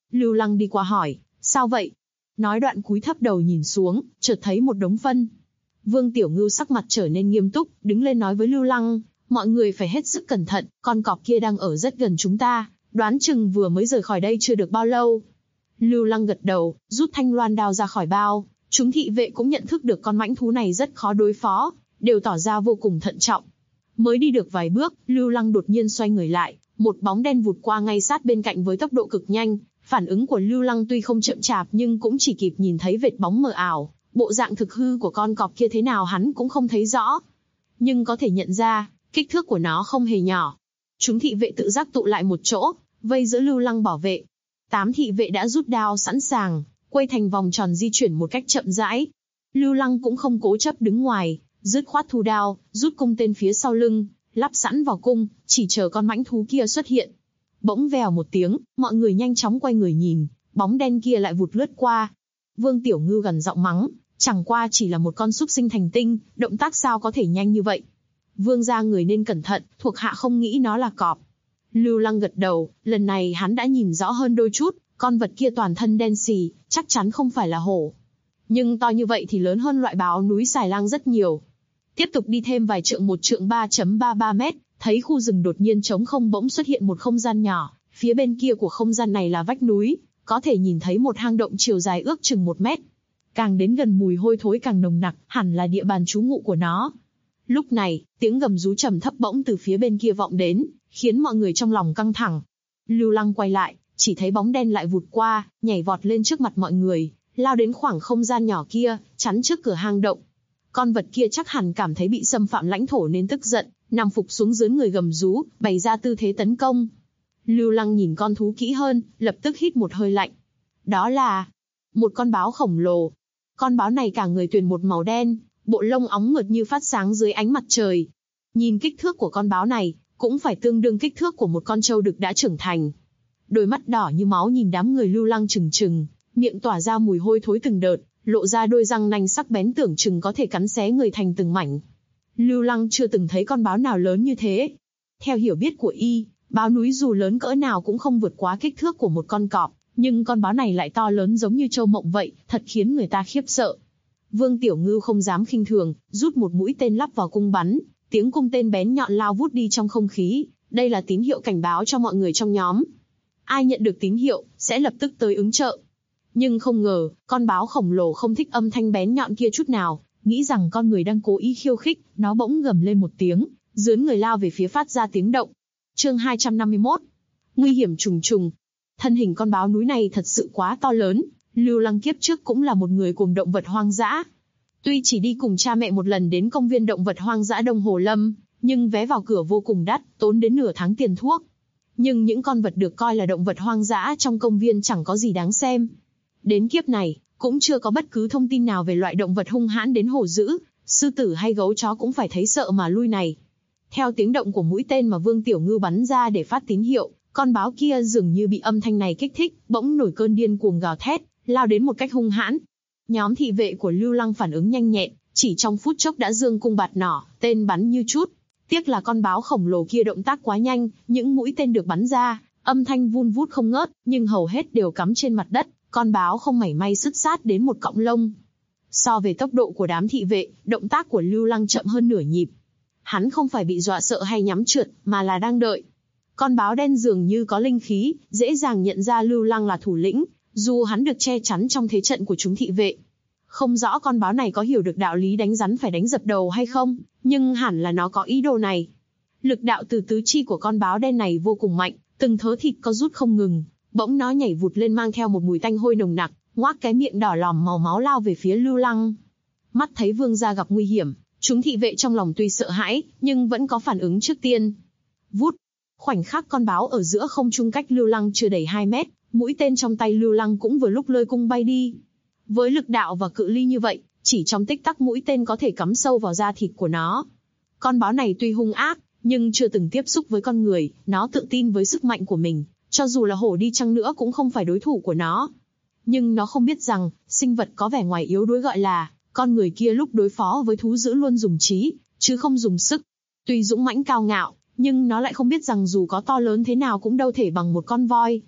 Lưu Lăng đi qua hỏi, sao vậy? Nói đoạn cúi thấp đầu nhìn xuống, chợt thấy một đống phân. Vương Tiểu Ngưu sắc mặt trở nên nghiêm túc, đứng lên nói với Lưu Lăng, mọi người phải hết sức cẩn thận, con cọp kia đang ở rất gần chúng ta, đoán chừng vừa mới rời khỏi đây chưa được bao lâu. Lưu Lăng gật đầu, rút thanh loan đao ra khỏi bao, chúng thị vệ cũng nhận thức được con mãnh thú này rất khó đối phó, đều tỏ ra vô cùng thận trọng. Mới đi được vài bước, Lưu Lăng đột nhiên xoay người lại, một bóng đen vụt qua ngay sát bên cạnh với tốc độ cực nhanh. Phản ứng của Lưu Lăng tuy không chậm chạp nhưng cũng chỉ kịp nhìn thấy vệt bóng mờ ảo, bộ dạng thực hư của con cọp kia thế nào hắn cũng không thấy rõ. Nhưng có thể nhận ra, kích thước của nó không hề nhỏ. Chúng thị vệ tự giác tụ lại một chỗ, vây giữa Lưu Lăng bảo vệ. 8 thị vệ đã rút đao sẵn sàng, quay thành vòng tròn di chuyển một cách chậm rãi. Lưu Lăng cũng không cố chấp đứng ngoài, dứt khoát thu đao, rút cung tên phía sau lưng, lắp sẵn vào cung, chỉ chờ con mãnh thú kia xuất hiện. Bỗng vèo một tiếng, mọi người nhanh chóng quay người nhìn, bóng đen kia lại vụt lướt qua. Vương Tiểu Ngưu gần giọng mắng, chẳng qua chỉ là một con súc sinh thành tinh, động tác sao có thể nhanh như vậy. Vương gia người nên cẩn thận, thuộc hạ không nghĩ nó là cọp. Lưu Lăng gật đầu, lần này hắn đã nhìn rõ hơn đôi chút, con vật kia toàn thân đen xì, chắc chắn không phải là hổ. Nhưng to như vậy thì lớn hơn loại báo núi Xài Lang rất nhiều. Tiếp tục đi thêm vài trượng, 1 trượng 3.33 mét, thấy khu rừng đột nhiên trống không bỗng xuất hiện một không gian nhỏ, phía bên kia của không gian này là vách núi, có thể nhìn thấy một hang động chiều dài ước chừng 1 mét. Càng đến gần mùi hôi thối càng nồng nặc, hẳn là địa bàn trú ngụ của nó. Lúc này, tiếng gầm rú trầm thấp bỗng từ phía bên kia vọng đến, khiến mọi người trong lòng căng thẳng. Lưu Lăng quay lại, chỉ thấy bóng đen lại vụt qua, nhảy vọt lên trước mặt mọi người, lao đến khoảng không gian nhỏ kia, chắn trước cửa hang động. Con vật kia chắc hẳn cảm thấy bị xâm phạm lãnh thổ nên tức giận, nằm phục xuống dưới người gầm rú, bày ra tư thế tấn công. Lưu Lăng nhìn con thú kỹ hơn, lập tức hít một hơi lạnh. Đó là một con báo khổng lồ. Con báo này cả người tuyền một màu đen, bộ lông óng mượt như phát sáng dưới ánh mặt trời. Nhìn kích thước của con báo này, cũng phải tương đương kích thước của một con trâu đực đã trưởng thành. Đôi mắt đỏ như máu nhìn đám người Lưu Lăng trừng trừng, miệng tỏa ra mùi hôi thối từng đợt, lộ ra đôi răng nanh sắc bén tưởng chừng có thể cắn xé người thành từng mảnh. Lưu Lăng chưa từng thấy con báo nào lớn như thế. Theo hiểu biết của y, báo núi dù lớn cỡ nào cũng không vượt quá kích thước của một con cọp, nhưng con báo này lại to lớn giống như châu mộng vậy, thật khiến người ta khiếp sợ. Vương Tiểu Ngưu không dám khinh thường, rút một mũi tên lắp vào cung bắn, tiếng cung tên bén nhọn lao vút đi trong không khí, đây là tín hiệu cảnh báo cho mọi người trong nhóm. Ai nhận được tín hiệu, sẽ lập tức tới ứng trợ. Nhưng không ngờ, con báo khổng lồ không thích âm thanh bén nhọn kia chút nào, nghĩ rằng con người đang cố ý khiêu khích, nó bỗng gầm lên một tiếng, dướn người lao về phía phát ra tiếng động. Chương 251. Nguy hiểm trùng trùng. Thân hình con báo núi này thật sự quá to lớn, Lưu Lăng kiếp trước cũng là một người cùng động vật hoang dã. Tuy chỉ đi cùng cha mẹ một lần đến công viên động vật hoang dã Đông Hồ Lâm, nhưng vé vào cửa vô cùng đắt, tốn đến nửa tháng tiền thuốc. Nhưng những con vật được coi là động vật hoang dã trong công viên chẳng có gì đáng xem. Đến kiếp này, cũng chưa có bất cứ thông tin nào về loại động vật hung hãn đến hổ dữ, sư tử hay gấu chó cũng phải thấy sợ mà lui này. Theo tiếng động của mũi tên mà Vương Tiểu Ngưu bắn ra để phát tín hiệu, con báo kia dường như bị âm thanh này kích thích, bỗng nổi cơn điên cuồng gào thét, lao đến một cách hung hãn. Nhóm thị vệ của Lưu Lăng phản ứng nhanh nhẹn, chỉ trong phút chốc đã giương cung bạt nỏ, tên bắn như chút. Tiếc là con báo khổng lồ kia động tác quá nhanh, những mũi tên được bắn ra, âm thanh vun vút không ngớt, nhưng hầu hết đều cắm trên mặt đất, con báo không mảy may sứt sát đến một cọng lông. So về tốc độ của đám thị vệ, động tác của Lưu Lăng chậm hơn nửa nhịp. Hắn không phải bị dọa sợ hay nhắm trượt, mà là đang đợi. Con báo đen dường như có linh khí, dễ dàng nhận ra Lưu Lăng là thủ lĩnh, dù hắn được che chắn trong thế trận của chúng thị vệ. Không rõ con báo này có hiểu được đạo lý đánh rắn phải đánh dập đầu hay không, nhưng hẳn là nó có ý đồ này. Lực đạo từ tứ chi của con báo đen này vô cùng mạnh, từng thớ thịt co rút không ngừng, bỗng nó nhảy vụt lên mang theo một mùi tanh hôi nồng nặc, ngoác cái miệng đỏ lòm màu máu lao về phía Lưu Lăng. Mắt thấy vương gia gặp nguy hiểm, chúng thị vệ trong lòng tuy sợ hãi, nhưng vẫn có phản ứng trước tiên. Vút, khoảnh khắc con báo ở giữa không trung cách Lưu Lăng chưa đầy 2 mét, mũi tên trong tay Lưu Lăng cũng vừa lúc lơi cung bay đi. Với lực đạo và cự ly như vậy, chỉ trong tích tắc mũi tên có thể cắm sâu vào da thịt của nó. Con báo này tuy hung ác, nhưng chưa từng tiếp xúc với con người, nó tự tin với sức mạnh của mình, cho dù là hổ đi chăng nữa cũng không phải đối thủ của nó. Nhưng nó không biết rằng, sinh vật có vẻ ngoài yếu đuối gọi là, con người kia lúc đối phó với thú dữ luôn dùng trí, chứ không dùng sức. Tuy dũng mãnh cao ngạo, nhưng nó lại không biết rằng dù có to lớn thế nào cũng đâu thể bằng một con voi.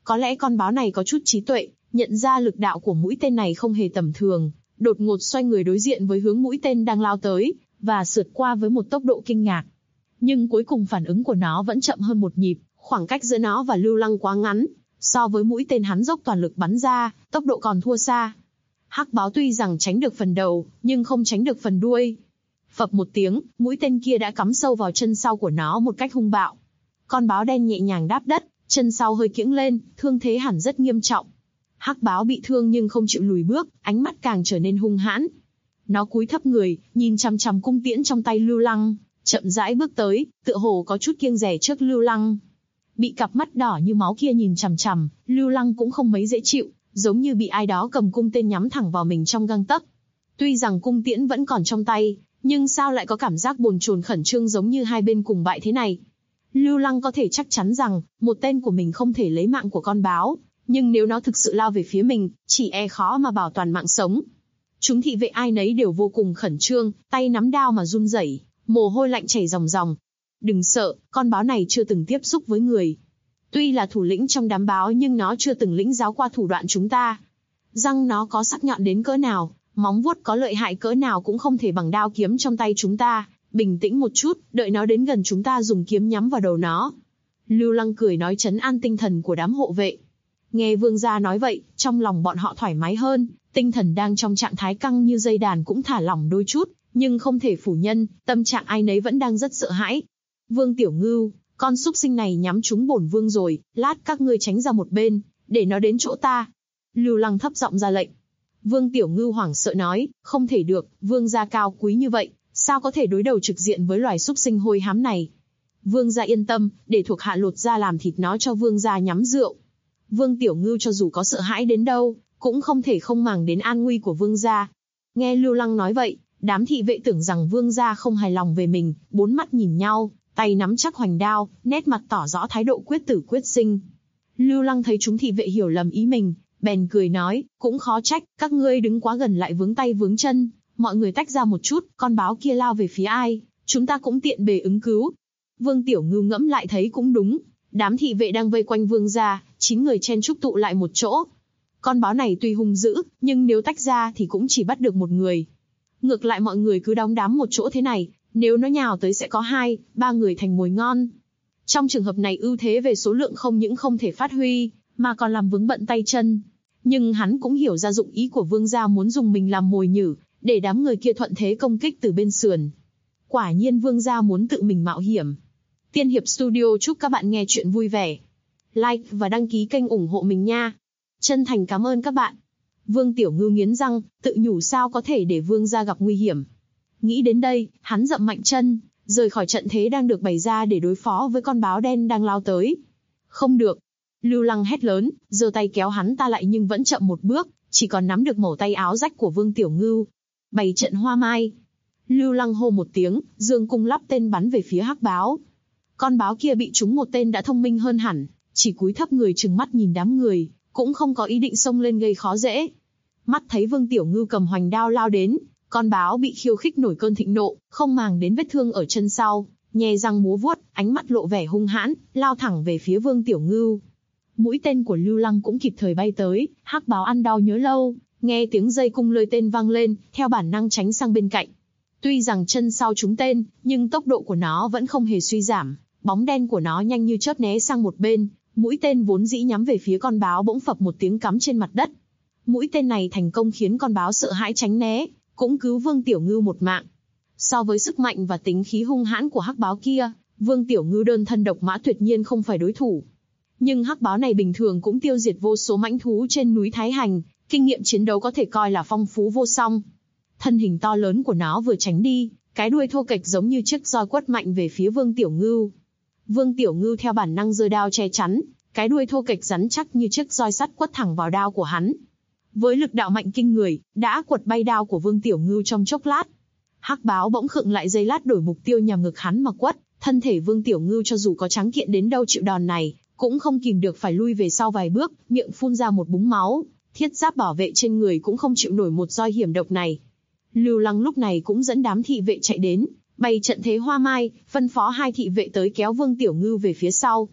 Có lẽ con báo này có chút trí tuệ, nhận ra lực đạo của mũi tên này không hề tầm thường, đột ngột xoay người đối diện với hướng mũi tên đang lao tới, và sượt qua với một tốc độ kinh ngạc. Nhưng cuối cùng phản ứng của nó vẫn chậm hơn một nhịp, khoảng cách giữa nó và Lưu Lăng quá ngắn, so với mũi tên hắn dốc toàn lực bắn ra, tốc độ còn thua xa. Hắc báo tuy rằng tránh được phần đầu, nhưng không tránh được phần đuôi. Phập một tiếng, mũi tên kia đã cắm sâu vào chân sau của nó một cách hung bạo. Con báo đen nhẹ nhàng đáp đất, chân sau hơi kiễng lên, thương thế hẳn rất nghiêm trọng. Hắc báo bị thương nhưng không chịu lùi bước, ánh mắt càng trở nên hung hãn. Nó cúi thấp người, nhìn chằm chằm cung tiễn trong tay Lưu Lăng, chậm rãi bước tới, tựa hồ có chút kiêng dè trước Lưu Lăng. Bị cặp mắt đỏ như máu kia nhìn chằm chằm, Lưu Lăng cũng không mấy dễ chịu, giống như bị ai đó cầm cung tên nhắm thẳng vào mình trong gang tấc. Tuy rằng cung tiễn vẫn còn trong tay, nhưng sao lại có cảm giác bồn chồn khẩn trương giống như hai bên cùng bại thế này? Lưu Lăng có thể chắc chắn rằng, một tên của mình không thể lấy mạng của con báo, nhưng nếu nó thực sự lao về phía mình, chỉ e khó mà bảo toàn mạng sống. Chúng thị vệ ai nấy đều vô cùng khẩn trương, tay nắm đao mà run rẩy, mồ hôi lạnh chảy ròng ròng. Đừng sợ, con báo này chưa từng tiếp xúc với người. Tuy là thủ lĩnh trong đám báo nhưng nó chưa từng lĩnh giáo qua thủ đoạn chúng ta. Răng nó có sắc nhọn đến cỡ nào, móng vuốt có lợi hại cỡ nào cũng không thể bằng đao kiếm trong tay chúng ta. Bình tĩnh một chút, đợi nó đến gần chúng ta dùng kiếm nhắm vào đầu nó. Lưu Lăng cười nói trấn an tinh thần của đám hộ vệ. Nghe vương gia nói vậy, trong lòng bọn họ thoải mái hơn, tinh thần đang trong trạng thái căng như dây đàn cũng thả lỏng đôi chút, nhưng không thể phủ nhận, tâm trạng ai nấy vẫn đang rất sợ hãi. Vương Tiểu Ngưu, con súc sinh này nhắm trúng bổn vương rồi, lát các ngươi tránh ra một bên, để nó đến chỗ ta. Lưu Lăng thấp giọng ra lệnh. Vương Tiểu Ngưu hoảng sợ nói, không thể được, vương gia cao quý như vậy, sao có thể đối đầu trực diện với loài súc sinh hôi hám này. Vương gia yên tâm, để thuộc hạ lột ra làm thịt nó cho vương gia nhắm rượu. Vương Tiểu Ngưu cho dù có sợ hãi đến đâu, cũng không thể không màng đến an nguy của vương gia. Nghe Lưu Lăng nói vậy, đám thị vệ tưởng rằng vương gia không hài lòng về mình, bốn mắt nhìn nhau, tay nắm chắc hoành đao, nét mặt tỏ rõ thái độ quyết tử quyết sinh. Lưu Lăng thấy chúng thị vệ hiểu lầm ý mình, bèn cười nói, cũng khó trách, các ngươi đứng quá gần lại vướng tay vướng chân, mọi người tách ra một chút, con báo kia lao về phía ai, chúng ta cũng tiện bề ứng cứu. Vương Tiểu Ngưu ngẫm lại thấy cũng đúng, đám thị vệ đang vây quanh vương gia, 9 người chen chúc tụ lại một chỗ. Con báo này tuy hung dữ, nhưng nếu tách ra thì cũng chỉ bắt được một người. Ngược lại mọi người cứ đóng đám một chỗ thế này, nếu nó nhào tới sẽ có 2, 3 người thành mồi ngon. Trong trường hợp này ưu thế về số lượng không những không thể phát huy, mà còn làm vướng bận tay chân. Nhưng hắn cũng hiểu ra dụng ý của vương gia muốn dùng mình làm mồi nhử, để đám người kia thuận thế công kích từ bên sườn. Quả nhiên vương gia muốn tự mình mạo hiểm. Tiên Hiệp Studio chúc các bạn nghe chuyện vui vẻ. Like và đăng ký kênh ủng hộ mình nha. Chân thành cảm ơn các bạn. Vương Tiểu Ngưu nghiến răng, tự nhủ sao có thể để vương gia gặp nguy hiểm. Nghĩ đến đây, hắn dậm mạnh chân, rời khỏi trận thế đang được bày ra để đối phó với con báo đen đang lao tới. Không được. Lưu Lăng hét lớn, giơ tay kéo hắn ta lại nhưng vẫn chậm một bước, chỉ còn nắm được mẩu tay áo rách của Vương Tiểu Ngưu. Bày trận hoa mai. Lưu Lăng hô một tiếng, dương cung lắp tên bắn về phía hắc báo. Con báo kia bị trúng một tên đã thông minh hơn hẳn, chỉ cúi thấp người trừng mắt nhìn đám người, cũng không có ý định xông lên gây khó dễ. Mắt thấy Vương Tiểu Ngưu cầm hoành đao lao đến, con báo bị khiêu khích nổi cơn thịnh nộ, không màng đến vết thương ở chân sau, nhè răng múa vuốt, ánh mắt lộ vẻ hung hãn, lao thẳng về phía Vương Tiểu Ngưu. Mũi tên của Lưu Lăng cũng kịp thời bay tới, hắc báo ăn đau nhớ lâu, nghe tiếng dây cung lơi tên vang lên, theo bản năng tránh sang bên cạnh. Tuy rằng chân sau trúng tên, nhưng tốc độ của nó vẫn không hề suy giảm, bóng đen của nó nhanh như chớp né sang một bên, mũi tên vốn dĩ nhắm về phía con báo bỗng phập một tiếng cắm trên mặt đất. Mũi tên này thành công khiến con báo sợ hãi tránh né, cũng cứu Vương Tiểu Ngưu một mạng. So với sức mạnh và tính khí hung hãn của hắc báo kia, Vương Tiểu Ngưu đơn thân độc mã tuyệt nhiên không phải đối thủ. Nhưng hắc báo này bình thường cũng tiêu diệt vô số mãnh thú trên núi Thái Hành, kinh nghiệm chiến đấu có thể coi là phong phú vô song. Thân hình to lớn của nó vừa tránh đi, cái đuôi thô kệch giống như chiếc roi quất mạnh về phía Vương Tiểu Ngưu. Vương Tiểu Ngưu theo bản năng giơ đao che chắn, cái đuôi thô kệch rắn chắc như chiếc roi sắt quất thẳng vào đao của hắn. Với lực đạo mạnh kinh người, đã quật bay đao của Vương Tiểu Ngưu trong chốc lát. Hắc báo bỗng khựng lại giây lát đổi mục tiêu nhằm ngực hắn mà quất, thân thể Vương Tiểu Ngưu cho dù có tráng kiện đến đâu chịu đòn này, cũng không kìm được phải lui về sau vài bước, miệng phun ra một búng máu, thiết giáp bảo vệ trên người cũng không chịu nổi một roi hiểm độc này. Lưu Lăng lúc này cũng dẫn đám thị vệ chạy đến, bày trận thế hoa mai, phân phó 2 thị vệ tới kéo Vương Tiểu Ngưu về phía sau.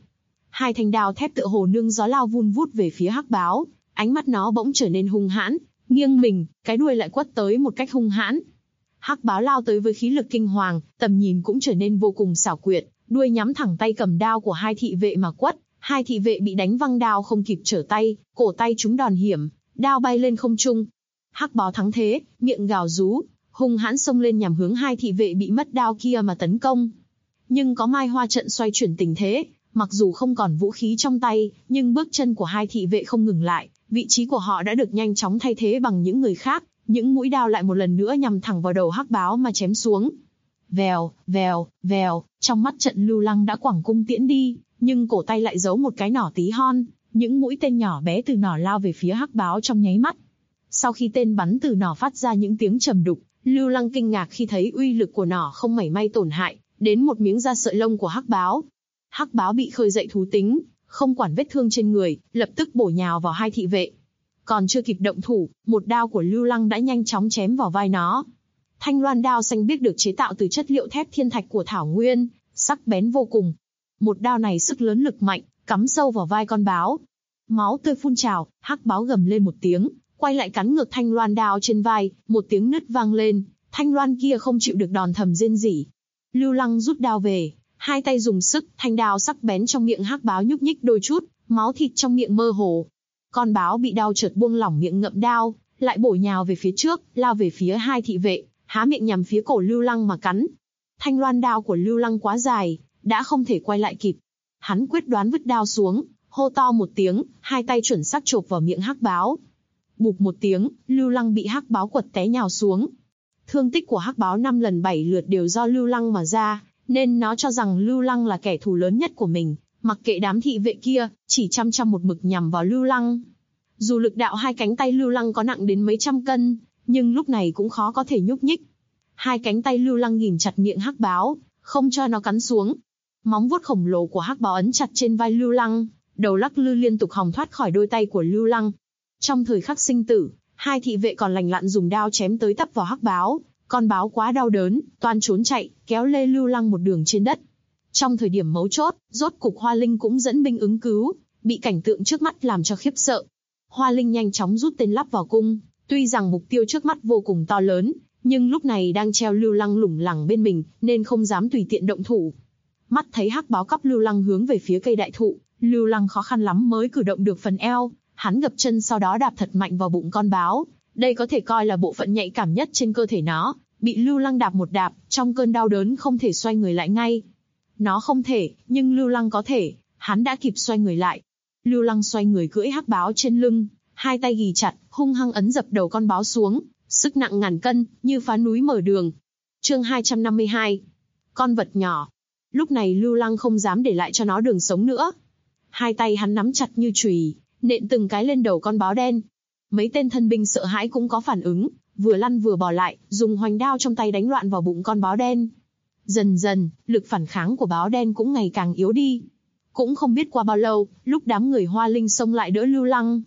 Hai thanh đao thép tựa hồ nương gió lao vun vút về phía hắc báo, ánh mắt nó bỗng trở nên hung hãn, nghiêng mình, cái đuôi lại quất tới một cách hung hãn. Hắc báo lao tới với khí lực kinh hoàng, tầm nhìn cũng trở nên vô cùng xảo quyệt, đuôi nhắm thẳng tay cầm đao của hai thị vệ mà quất. Hai thị vệ bị đánh văng đao không kịp trở tay, cổ tay trúng đòn hiểm, đao bay lên không trung. Hắc báo thắng thế, miệng gào rú, hung hãn xông lên nhằm hướng hai thị vệ bị mất đao kia mà tấn công. Nhưng có Mai Hoa trận xoay chuyển tình thế, mặc dù không còn vũ khí trong tay, nhưng bước chân của hai thị vệ không ngừng lại, vị trí của họ đã được nhanh chóng thay thế bằng những người khác, những mũi đao lại một lần nữa nhằm thẳng vào đầu hắc báo mà chém xuống. Vèo, vèo, vèo, trong mắt trận Lưu Lăng đã quẳng cung tiễn đi, nhưng cổ tay lại giấu một cái nỏ tí hon, những mũi tên nhỏ bé từ nỏ lao về phía hắc báo trong nháy mắt. Sau khi tên bắn từ nỏ phát ra những tiếng trầm đục, Lưu Lăng kinh ngạc khi thấy uy lực của nỏ không mảy may tổn hại đến một miếng da sợi lông của hắc báo. Hắc báo bị khơi dậy thú tính, không quản vết thương trên người, lập tức bổ nhào vào hai thị vệ. Còn chưa kịp động thủ, một đao của Lưu Lăng đã nhanh chóng chém vào vai nó. Thanh loan đao xanh biếc được chế tạo từ chất liệu thép thiên thạch của thảo nguyên, sắc bén vô cùng. Một đao này sức lớn lực mạnh, cắm sâu vào vai con báo. Máu tươi phun trào, hắc báo gầm lên một tiếng, quay lại cắn ngược thanh loan đao trên vai, một tiếng nứt vang lên, thanh loan kia không chịu được đòn thầm rên rỉ. Lưu Lăng rút đao về, hai tay dùng sức, thanh đao sắc bén trong miệng hắc báo nhúc nhích đôi chút, máu thịt trong miệng mơ hồ. Con báo bị đau chợt buông lỏng miệng ngậm đao, lại bổ nhào về phía trước, lao về phía hai thị vệ, há miệng nhằm phía cổ Lưu Lăng mà cắn. Thanh loan đao của Lưu Lăng quá dài, đã không thể quay lại kịp. Hắn quyết đoán vứt đao xuống, hô to một tiếng, hai tay chuẩn xác chộp vào miệng hắc báo. Bụp một tiếng, Lưu Lăng bị hắc báo quật té nhào xuống. Thương tích của hắc báo 5 lần 7 lượt đều do Lưu Lăng mà ra, nên nó cho rằng Lưu Lăng là kẻ thù lớn nhất của mình, mặc kệ đám thị vệ kia, chỉ chăm chăm một mực nhằm vào Lưu Lăng. Dù lực đạo hai cánh tay Lưu Lăng có nặng đến mấy trăm cân, nhưng lúc này cũng khó có thể nhúc nhích. Hai cánh tay Lưu Lăng ghìm chặt miệng hắc báo, không cho nó cắn xuống. Móng vuốt khổng lồ của hắc báo ấn chặt trên vai Lưu Lăng, đầu lắc lư liên tục hòng thoát khỏi đôi tay của Lưu Lăng. Trong thời khắc sinh tử, hai thị vệ còn lành lặn dùng đao chém tới tấp vào hắc báo. Con báo quá đau đớn, toan trốn chạy, kéo lê Lưu Lăng một đường trên đất. Trong thời điểm mấu chốt, rốt cục Hoa Linh cũng dẫn binh ứng cứu, bị cảnh tượng trước mắt làm cho khiếp sợ. Hoa Linh nhanh chóng rút tên lắp vào cung, tuy rằng mục tiêu trước mắt vô cùng to lớn, nhưng lúc này đang treo Lưu Lăng lủng lẳng bên mình, nên không dám tùy tiện động thủ. Mắt thấy hắc báo cắp Lưu Lăng hướng về phía cây đại thụ, Lưu Lăng khó khăn lắm mới cử động được phần eo, hắn gập chân sau đó đạp thật mạnh vào bụng con báo. Đây có thể coi là bộ phận nhạy cảm nhất trên cơ thể nó, bị Lưu Lăng đạp một đạp, trong cơn đau đớn không thể xoay người lại ngay. Nó không thể, nhưng Lưu Lăng có thể, hắn đã kịp xoay người lại. Lưu Lăng xoay người cưỡi hắc báo trên lưng, hai tay ghì chặt, hung hăng ấn dập đầu con báo xuống, sức nặng ngàn cân, như phá núi mở đường. Chương 252. Con vật nhỏ. Lúc này Lưu Lăng không dám để lại cho nó đường sống nữa. Hai tay hắn nắm chặt như chùy, nện từng cái lên đầu con báo đen. Mấy tên thân binh sợ hãi cũng có phản ứng, vừa lăn vừa bò lại, dùng hoành đao trong tay đánh loạn vào bụng con báo đen. Dần dần, lực phản kháng của báo đen cũng ngày càng yếu đi. Cũng không biết qua bao lâu, lúc đám người Hoa Linh xông lại đỡ Lưu Lăng.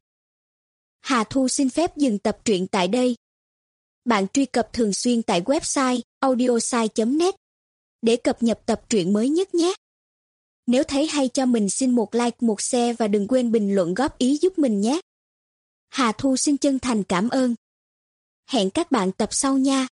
Hà Thu xin phép dừng tập truyện tại đây. Bạn truy cập thường xuyên tại website audiosai.net để cập nhật tập truyện mới nhất nhé. Nếu thấy hay cho mình xin một like, một share và đừng quên bình luận góp ý giúp mình nhé. Hà Thu xin chân thành cảm ơn. Hẹn các bạn tập sau nha.